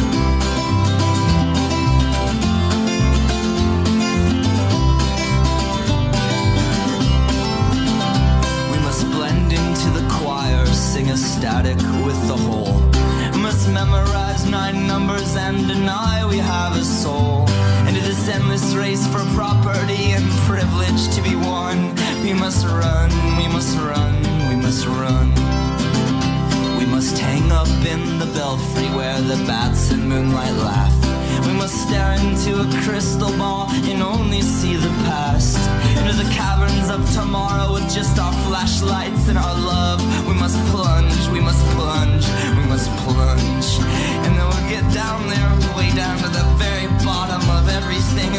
We must blend into the choir, sing a static with the whole. Must memorize nine numbers and deny we have a soul. Into this endless race for property and privilege to be won. We must run, we must run, we must run. We must hang up in the belfry where the bats in moonlight laugh. We must stare into a crystal ball and only see the past. Into the caverns of tomorrow with just our flashlights and our love. We must plunge, we must plunge, we must plunge. And then we'll get down there, way down to the very bottom of everything.